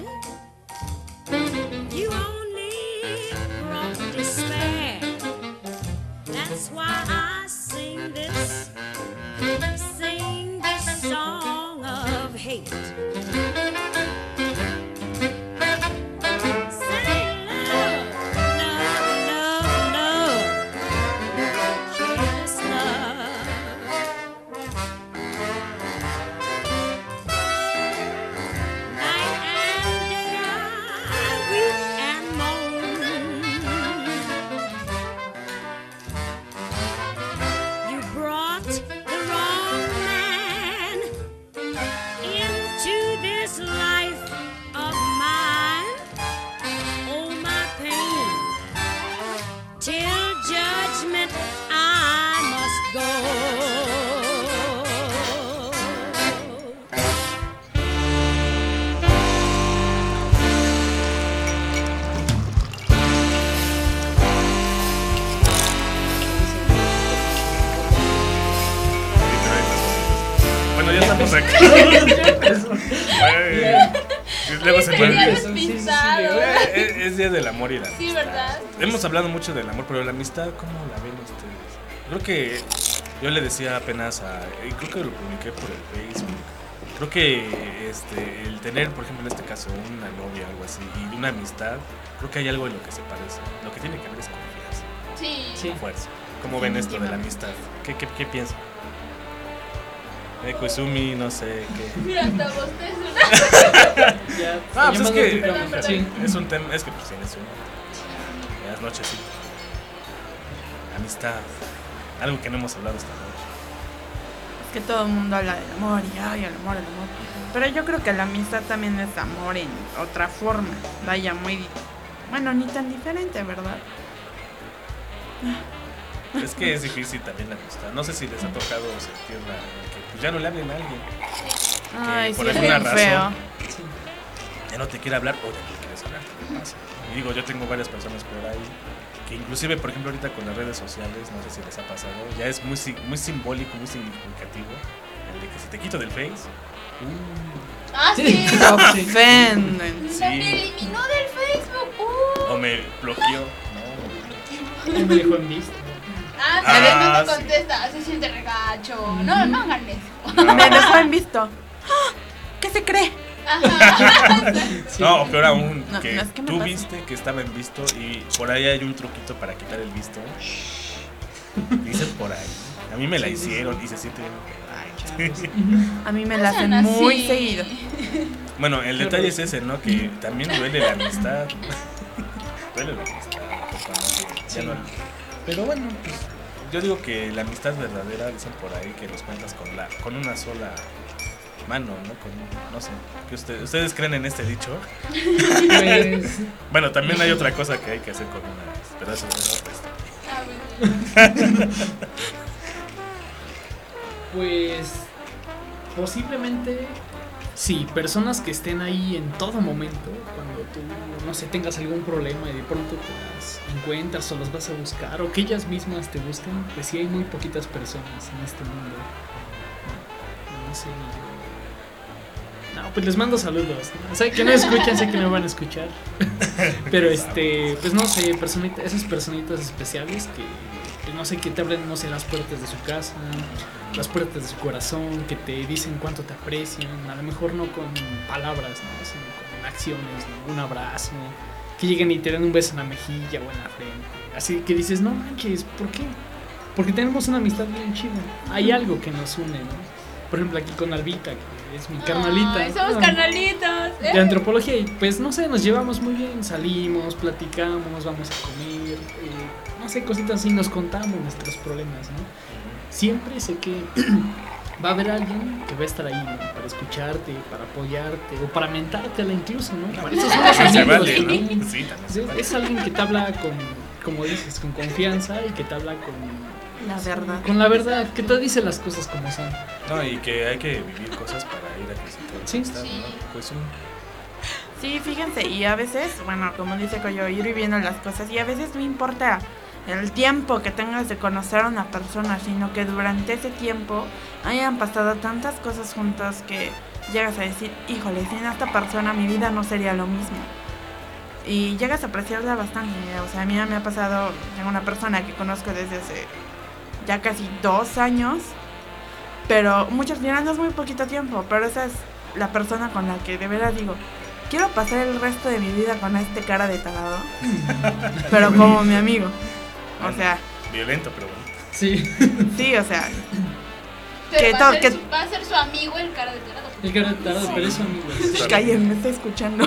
You only brought despair. That's why I sing this, sing this song of hate. Say love, love, love, love, careless love. Night and day I weep and moan. You brought the wrong man into this life of mine. Oh, my pain, till judgment I must go. Bueno, ya estamos aquí. Ay, luego se me Tenía olvida. despistado. Es, es Día del Amor y la Sí, Amistad. ¿verdad? Hemos hablado mucho del amor, pero la amistad, ¿cómo la ven ustedes? Creo que yo le decía apenas a... y creo que lo publiqué por el Facebook. Creo que este, el tener, por ejemplo, en este caso, una novia o algo así, y una amistad, creo que hay algo en lo que se parece. Lo que tiene que ver es confianza, Sí. Sí. fuerza. ¿Cómo ven esto de la amistad? ¿Qué, qué, qué piensan? Eh, Koizumi, no sé qué. Mira, hasta bostezo. Ya, Ah, pues es llamando que a tu- sí. es un tema, es que pues tienes una. Buenas noches, sí. Amistad. Algo que no hemos hablado esta noche. Es que todo el mundo habla del amor y ay, el amor, el amor. Pero yo creo que la amistad también es amor en otra forma. Vaya, muy. di- Bueno, ni tan diferente, ¿verdad? Es que es difícil también la amistad. No sé si les ha tocado sentirla, que pues ya no le hablen a alguien. Ay, por sí, es alguna bien razón feo. ya no te quiere hablar o ya no quieres hablar. ¿Qué pasa? Y digo, yo tengo varias personas por ahí que inclusive, por ejemplo, ahorita con las redes sociales, no sé si les ha pasado, ya es muy, si- muy simbólico, muy significativo el de que si te quito del Face, uh, Ah, sí. Sí. Se ofenden. Sí. Me eliminó del Facebook. Uh. o me bloqueó, no, Me dejó en visto. Ah, Ah, pero no te sí. contesta, se siente regacho. No, no hagan eso. no. Me dejó en visto. ¡Ah! ¿Qué se cree? Ajá. No, o peor aún, No, que no es que me tú pase. viste que estaba en visto y por ahí hay un truquito para quitar el visto. Dicen por ahí. A mí me la hicieron y se siente bien. Ay. A mí me No la sean hacen muy así. seguido. Bueno, el detalle es ese, ¿no? Que también duele la amistad. Duele la amistad. pues, cuando ya Sí. no- Pero bueno, pues yo digo que la amistad verdadera, dicen por ahí, que los cuentas con la con una sola mano, ¿no? Con, no sé. ¿Qué usted- ¿Ustedes creen en este dicho? Pues, Bueno, también hay otra cosa que hay que hacer con una vez, pero eso es otra historia. Ah, bueno. pues posiblemente sí, personas que estén ahí en todo momento, cuando tú, no sé, tengas algún problema y de pronto te las encuentras o las vas a buscar o que ellas mismas te busquen, pues sí hay muy poquitas personas en este mundo. No, no sé ni yo. No, pues les mando saludos. ¿No? Sé que no escuchan, sé que no van a escuchar. Pero este, pues no sé, personita, esas personitas especiales que, que no sé, que te abren, no sé, las puertas de su casa, las puertas de su corazón, que te dicen cuánto te aprecian, a lo mejor no con palabras, ¿no? Sino con acciones, ¿no? Un abrazo, que lleguen y te den un beso en la mejilla o en la frente. Así que dices, no manches, ¿por qué? Porque tenemos una amistad bien chida. Hay algo que nos une, ¿no? Por ejemplo, aquí con Albita, que es mi carnalita. Ay, somos Ah, carnalitos. ¿eh? de antropología y pues no sé, nos llevamos muy bien, salimos, platicamos, vamos a comer, eh, no sé, cositas así, nos contamos nuestros problemas, ¿no? Siempre sé que va a haber alguien que va a estar ahí, ¿no? Para escucharte, para apoyarte o para mentártela incluso, ¿no? Para eso son los También se amigos, vale, ¿no? ¿no? Sí, también se Es, vale. es alguien que te habla con, como dices, con confianza y que te habla con, La verdad. con la verdad, que te dice las cosas como son. No, y que hay que vivir cosas para ir a crecer. Sí. Sí. Pues un... Sí, fíjense, y a veces, bueno, como dice Coyo, ir viviendo las cosas, y a veces no importa el tiempo que tengas de conocer a una persona, sino que durante ese tiempo hayan pasado tantas cosas juntas que llegas a decir, híjole, sin esta persona mi vida no sería lo mismo. Y llegas a apreciarla bastante, o sea, a mí ya me ha pasado, tengo una persona que conozco desde hace ya casi dos años, pero muchos dirán, no es muy poquito tiempo, pero esa es la persona con la que de veras digo, quiero pasar el resto de mi vida con este cara de tarado, pero como mi amigo. O sea, Violento, pero bueno. Sí, sí, o sea, Pero que va, todo- a ser que- su, va a ser su amigo el cara de tarado. el cara de tarado, pero es su amigo. cállenme, me está escuchando.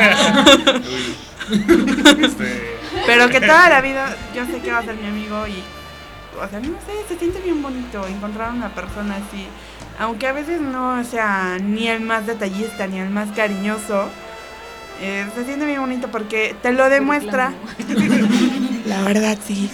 Este, Pero que toda la vida yo sé que va a ser mi amigo y, o sea, no sé, se siente bien bonito encontrar una persona así. Aunque a veces no sea ni el más detallista ni el más cariñoso, eh, se siente bien bonito porque te lo demuestra. La verdad, sí.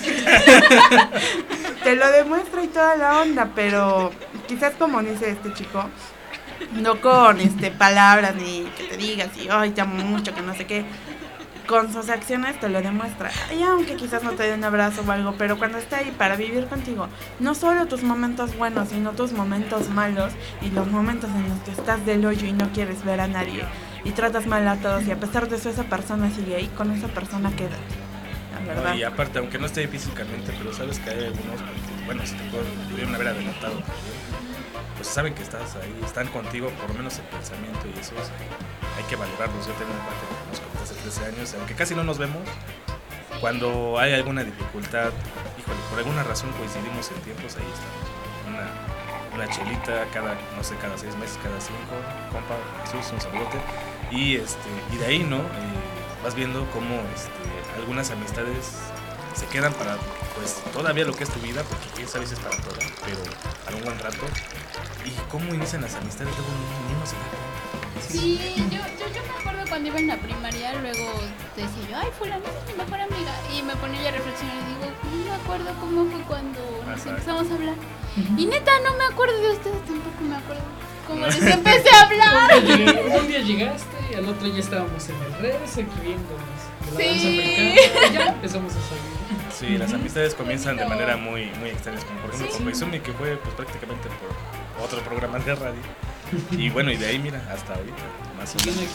Te lo demuestra y toda la onda, pero quizás como dice este chico, no con este palabras ni que te digas y ay te amo mucho, que no sé qué. Con sus acciones te lo demuestra. Y aunque quizás no te dé un abrazo o algo, pero cuando está ahí para vivir contigo, no solo tus momentos buenos, sino tus momentos malos y los momentos en los que estás del hoyo y no quieres ver a nadie y tratas mal a todos y a pesar de eso esa persona sigue ahí, con esa persona queda. La verdad. no, y aparte, aunque no esté físicamente, pero sabes que hay algunos, porque, bueno, si te puedo- pudieron haber adelantado también, pues saben que estás ahí, están contigo, por lo menos en pensamiento, y eso es- hay que valorarlos. Yo tengo un cuate que conozco desde hace trece años, aunque casi no nos vemos, cuando hay alguna dificultad, híjole, por alguna razón coincidimos en tiempos, ahí estamos. Una, una chelita cada, no sé, cada seis meses, cada cinco, compa, Jesús, un saludote. Y, este, y de ahí, ¿no? Eh, vas viendo cómo este, algunas amistades se quedan para, pues, todavía lo que es tu vida, porque quién sabe si es para toda, pero para un buen rato. Y cómo inician las amistades, luego ni uno se da cuenta. Sí, yo, yo, yo me acuerdo cuando iba en la primaria, luego decía yo, ay, fulano es mi mejor amiga. Y me ponía a reflexionar y digo, no me acuerdo cómo fue cuando nos Exacto. empezamos a hablar. Y neta, no me acuerdo de ustedes, tampoco me acuerdo cómo les empecé a hablar. Un día llegué- un día llegaste y al otro ya estábamos en el redes aquí viéndonos de la danza Sí. americana y ya empezamos a salir. Sí, las amistades comienzan de bonito. manera muy, muy extrañas, como por ejemplo Sí. con Koizumi, que fue pues prácticamente por otro programa de radio. Y bueno, y de ahí mira, hasta ahorita, más o Siguen menos. aquí.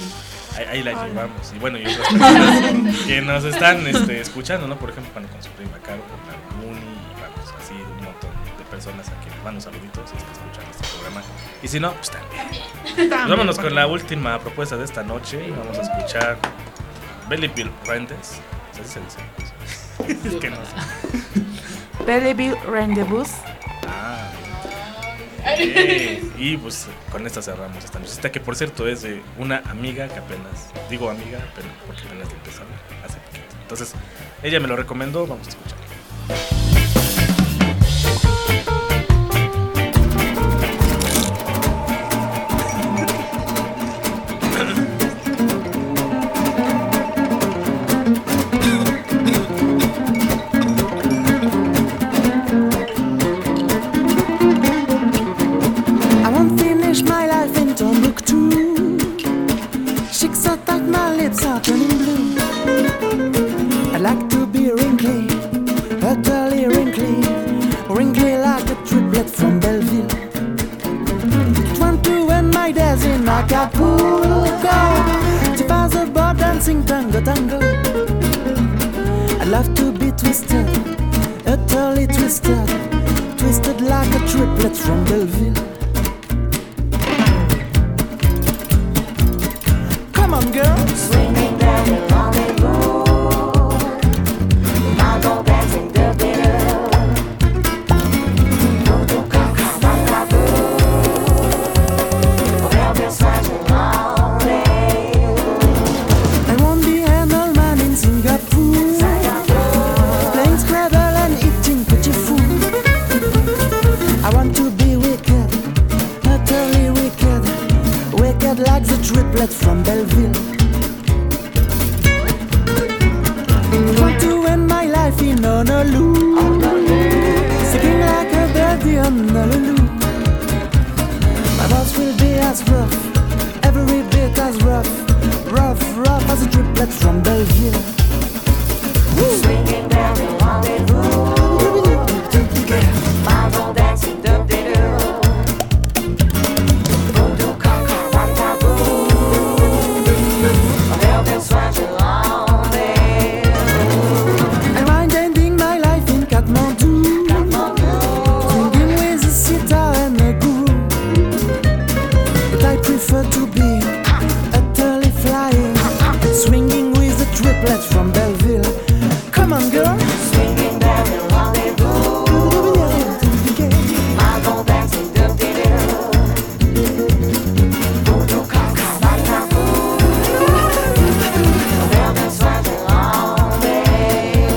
ahí, ahí la llevamos. Y bueno, y otras personas que nos están este, escuchando, ¿no? Por ejemplo, cuando con su prima Caro, con la Muni, y vamos, así, un montón de personas a quienes van los saluditos y están escuchando este programa. Y si no, pues también. Pues vámonos con la última propuesta de esta noche y vamos a escuchar Belly Bill Rendez. ¿Así se dice? Es que no sé. Belly Bill Rendezvous. Ah, eh, y pues con esta cerramos esta noche, que por cierto es de una amiga que apenas, digo amiga, pero porque apenas empezó hace poquito. Entonces, ella me lo recomendó, vamos a escuchar. Tango, tango. I love to be twisted, utterly twisted, twisted like a triplet from Belleville. Come on, girls. Swinging down the rendezvous, I go dancing the bitter. Go to Coca, Bangaboo, forever you're such a long day. Like the triplet from Belleville. Want to end my life in Honolulu, singing like a birdie on Honolulu. My boss will be as rough, every bit as rough, rough, rough as a triplet from Belleville. Swinging down the rendezvous, my go dancing the bitter. From Belleville, come on, girl. Swinging down the rendezvous, I go dancing the bitter. Go to Coca, Bangaboo, there'll be such a long day.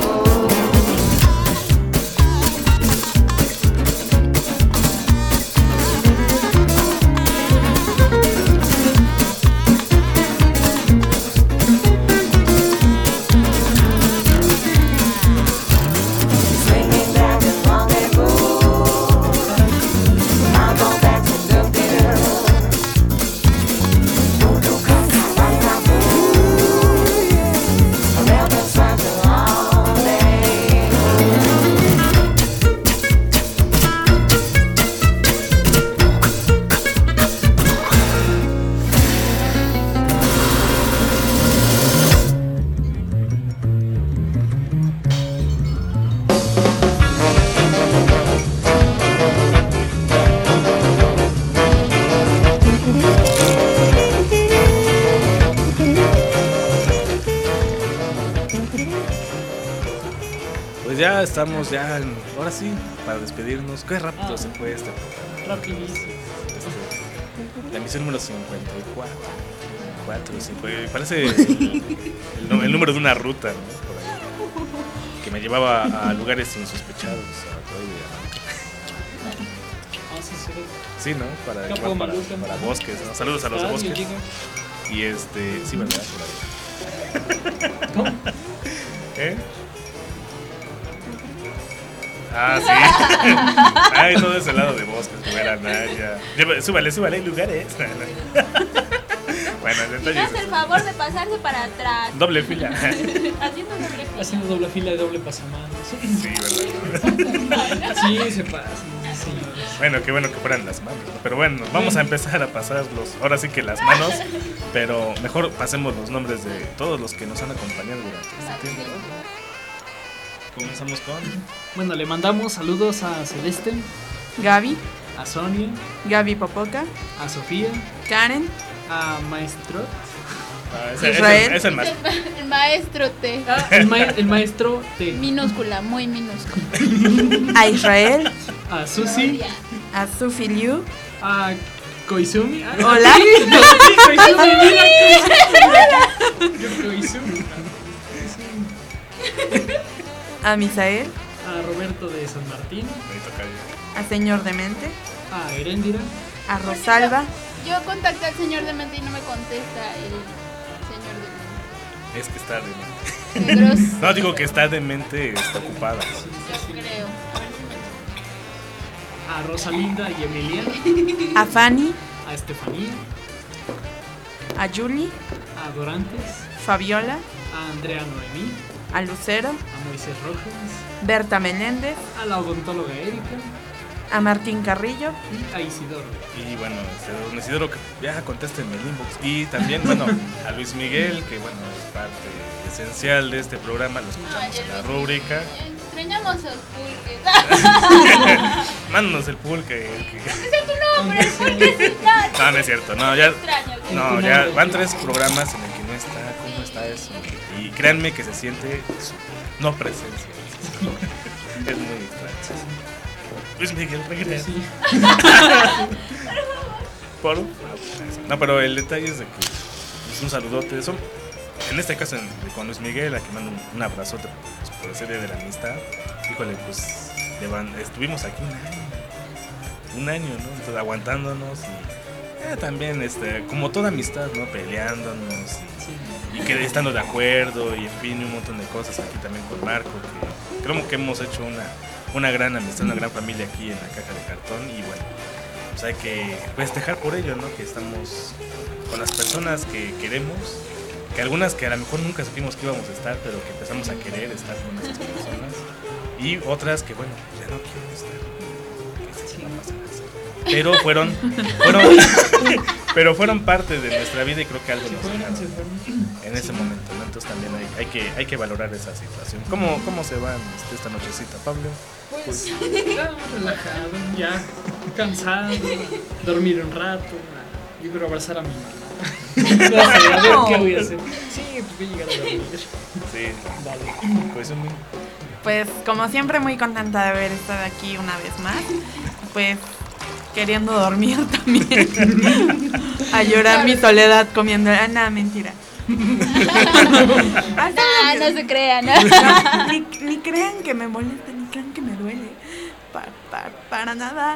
Ya estamos, ya, ahora sí, para despedirnos. Qué rápido ah, se fue este programa. Rapidísimo. Este, la emisión número cincuenta y cuatro. cuatro, cincuenta, parece el, el, el número de una ruta, ¿no? Por ahí, que me llevaba a lugares insospechados. Ah, sí, sí. Sí, ¿no? Para, para, para, para bosques, ¿no? Saludos a los de bosques. Y este, sí, ¿verdad? ¿Cómo? ¿Eh? Ah, sí. Ay, todo ese lado de bosques, fuera Naya. Súbale, súbale, hay lugares. Bueno, el Si me detalle hace es el eso. favor de pasarse para atrás. Doble fila. Haciendo doble fila. Haciendo doble fila y doble pasamanos. Sí, ¿verdad? Sí, se pasa, señores. Bueno, qué bueno que fueran las manos, ¿no? Pero bueno, vamos a empezar a pasar los, ahora sí que las manos, pero mejor pasemos los nombres de todos los que nos han acompañado durante este tiempo, ¿no? Comenzamos con... Bueno, le mandamos saludos a Celeste, Gaby, a Sonia, Gaby Popoca, a Sofía, Karen, a Maestro, Ah, es, el- es el- Israel. es el más... El maestro T. ah, el, ma- el maestro T, Minúscula, muy minúscula. a Israel, a Susi, a Sufi Liu, a Koizumi. Ah, Hola. sí, Koizumi, mira. Yo, Koizumi. a Misael, A Roberto de San Martín, a Señor Demente, a Erendira, a Rosalba, Yo contacté al señor Demente y no me contesta el señor Demente. Es que está de... Qué grosero. No, digo que está de mente, está ocupada. Yo creo. a Rosalinda y Emiliano, a Fanny, a Estefanía, a Julie, a Dorantes, Fabiola, a Andrea Noemí, a Lucero, a Moisés Rojas, Berta Menéndez, a la odontóloga Erika a Martín Carrillo, y a Isidoro. Y bueno, este, don Isidoro, que ya conteste en el inbox. Y también, bueno, a Luis Miguel, que bueno, es parte esencial de este programa, lo escuchamos en la rúbrica. Extrañamos al pulque. Mándanos el pulque. Ese es tu nombre, el pulquecita. No, no es cierto, no, ya, Extraño. no, ya van tres programas en el que no está, ¿cómo está eso? Y créanme que se siente su no presencia. Es muy extraño. Luis Miguel, regresa. Sí. Por favor. No, pero el detalle es de que es un saludote. Son, en este caso en- con Luis Miguel, a que mando un, un abrazote pues, por ese día de la amistad. Híjole, pues llevan- estuvimos aquí un año. Un año, ¿no? Entonces, aguantándonos y eh, también, este, como toda amistad, ¿no? Peleándonos y, y que estando de acuerdo y en fin, un montón de cosas aquí también con Marco, que creo que hemos hecho una, una gran amistad, una gran familia aquí en la caja de cartón y bueno, pues hay que festejar por ello, ¿no? Que estamos con las personas que queremos, que algunas que a lo mejor nunca supimos que íbamos a estar, pero que empezamos a querer estar con esas personas y otras que bueno, ya no quieren estar. Que sí, no pasa nada. Pero fueron, fueron pero fueron parte de nuestra vida y creo que algo nos dejaron en ese momento, ¿no? Entonces también hay, hay que hay que valorar esa situación. ¿Cómo, cómo se van este, esta nochecita, Pablo? Pues ya relajado, ya cansado, dormir un rato, yo quiero abrazar a mi mamá. No sé, a ver qué voy a hacer. Sí, pues voy a llegar a dormir. Sí, Vale. pues un pues como siempre muy contenta de haber estado aquí una vez más, pues queriendo dormir también, a llorar mi soledad comiendo, ah, nada, mentira. Ah, no se crean. ¿no? No, ni, ni crean que me molesta, ni crean que me duele. Pa- pa- para nada.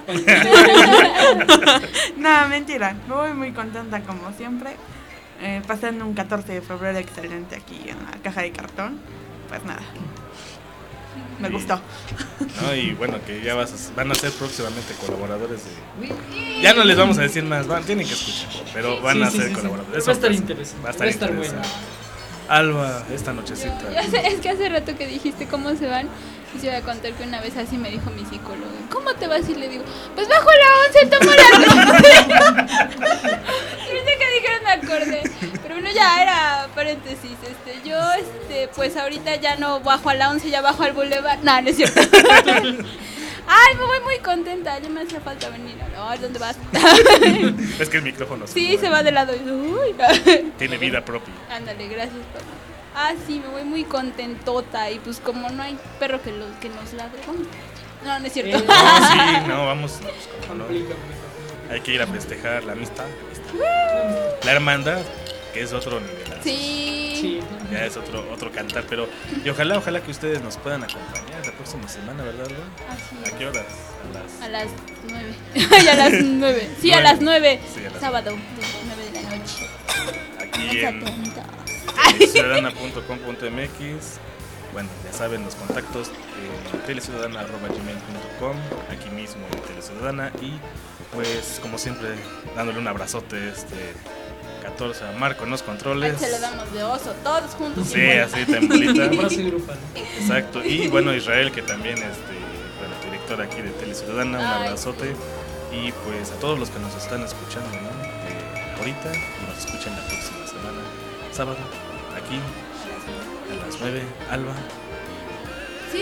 Nada, mentira. Me voy muy contenta como siempre. Eh, pasando un catorce de febrero excelente aquí en la caja de cartón. Pues nada. Me Sí. gustó. ¿no? Y bueno, que ya vas a- van a ser próximamente colaboradores de... Ya no les vamos a decir más, van, tienen que escuchar, pero van Sí, a sí, ser sí, sí. colaboradores. Va a estar Eso, interesante, Va a estar, va a estar interesante. Alba, esta nochecita. Ya sé, es que hace rato que dijiste cómo se van. Y se iba a contar que una vez así me dijo mi psicólogo. ¿Cómo te vas? Y le digo, pues bajo la once, tomo la Y sé que dijeron me acordé. Pero bueno, ya era paréntesis. Este, yo, este, pues ahorita ya no bajo a la once, ya bajo al boulevard. No, no es cierto. Ay, me voy muy contenta. Ya me hacía falta venir. Ay, ¿dónde vas? Es que el micrófono Sí, mueve. se va de lado. Uy, no. Tiene vida propia. Ándale, gracias, Pablo. Ah, sí, me voy muy contentota. Y pues como no hay perro que, los, que nos ladre, vamos. No, no es cierto. Eh, No, sí, no, vamos. pues, cómo no. Complica, Hay que ir a festejar la amistad. La hermandad, que es otro nivel. Sí. Sí. Ya es otro otro cantar, pero y ojalá, ojalá que ustedes nos puedan acompañar la próxima semana, ¿verdad? Alba? Así ¿A es. qué horas? A las A las nueve. Ay, a las nueve. Sí, a Nueve. las nueve. Sí, a las Sábado, de nueve de la noche. aquí en Ay. ciudadana punto com punto m x. Bueno, ya saben los contactos en teleciudadana arroba gmail punto com, aquí mismo en Teleciudadana y pues como siempre dándole un abrazote este catorce a Marco en los Ahí controles. se lo damos de oso, todos juntos. Sí, igual. así tembolita. Abrazo grupal. Exacto. Y bueno, Israel, que también este, bueno, director aquí de Tele Ciudadana, un Ay, abrazote. Y pues a todos los que nos están escuchando, ¿no? Eh, ahorita y nos escuchan la próxima semana, sábado, aquí, a las nueve, Alba. Sí.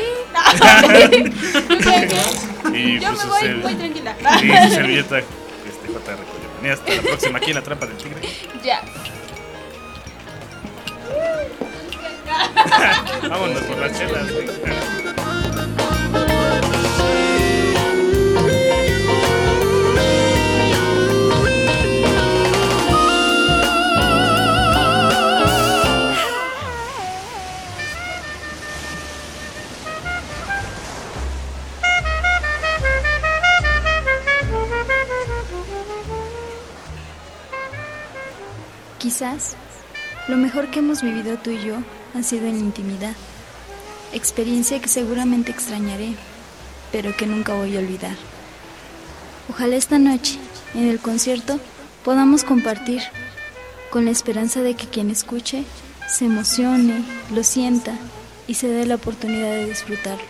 Y Yo pues me voy es el- muy tranquila. Y su servilleta, este J R Coyote. Y hasta la próxima aquí en La Trampa del Tigre. Ya. Vámonos por las chelas. ¿Sí? Quizás lo mejor que hemos vivido tú y yo ha sido en intimidad, experiencia que seguramente extrañaré, pero que nunca voy a olvidar. Ojalá esta noche, en el concierto, podamos compartir, con la esperanza de que quien escuche se emocione, lo sienta y se dé la oportunidad de disfrutarlo.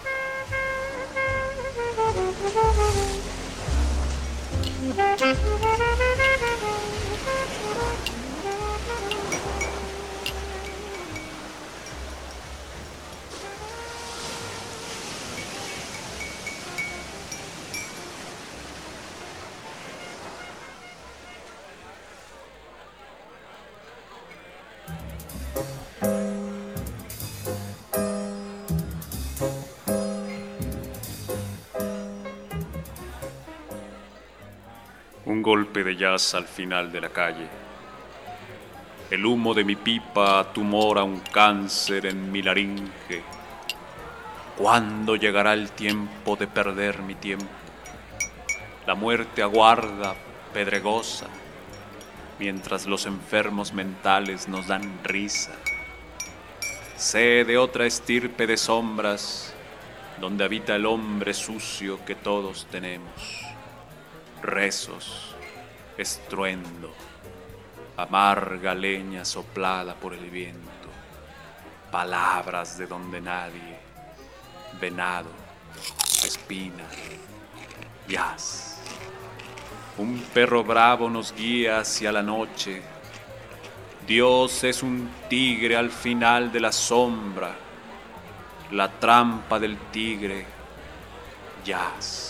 Un golpe de jazz al final de la calle. El humo de mi pipa tumora un cáncer en mi laringe. ¿Cuándo llegará el tiempo de perder mi tiempo? La muerte aguarda, pedregosa, mientras los enfermos mentales nos dan risa. Sé de otra estirpe de sombras, donde habita el hombre sucio que todos tenemos. Rezos, estruendo, amarga leña soplada por el viento, palabras de donde nadie, venado, espina, jazz. Un perro bravo nos guía hacia la noche. Dios es un tigre al final de la sombra, la trampa del tigre, jazz.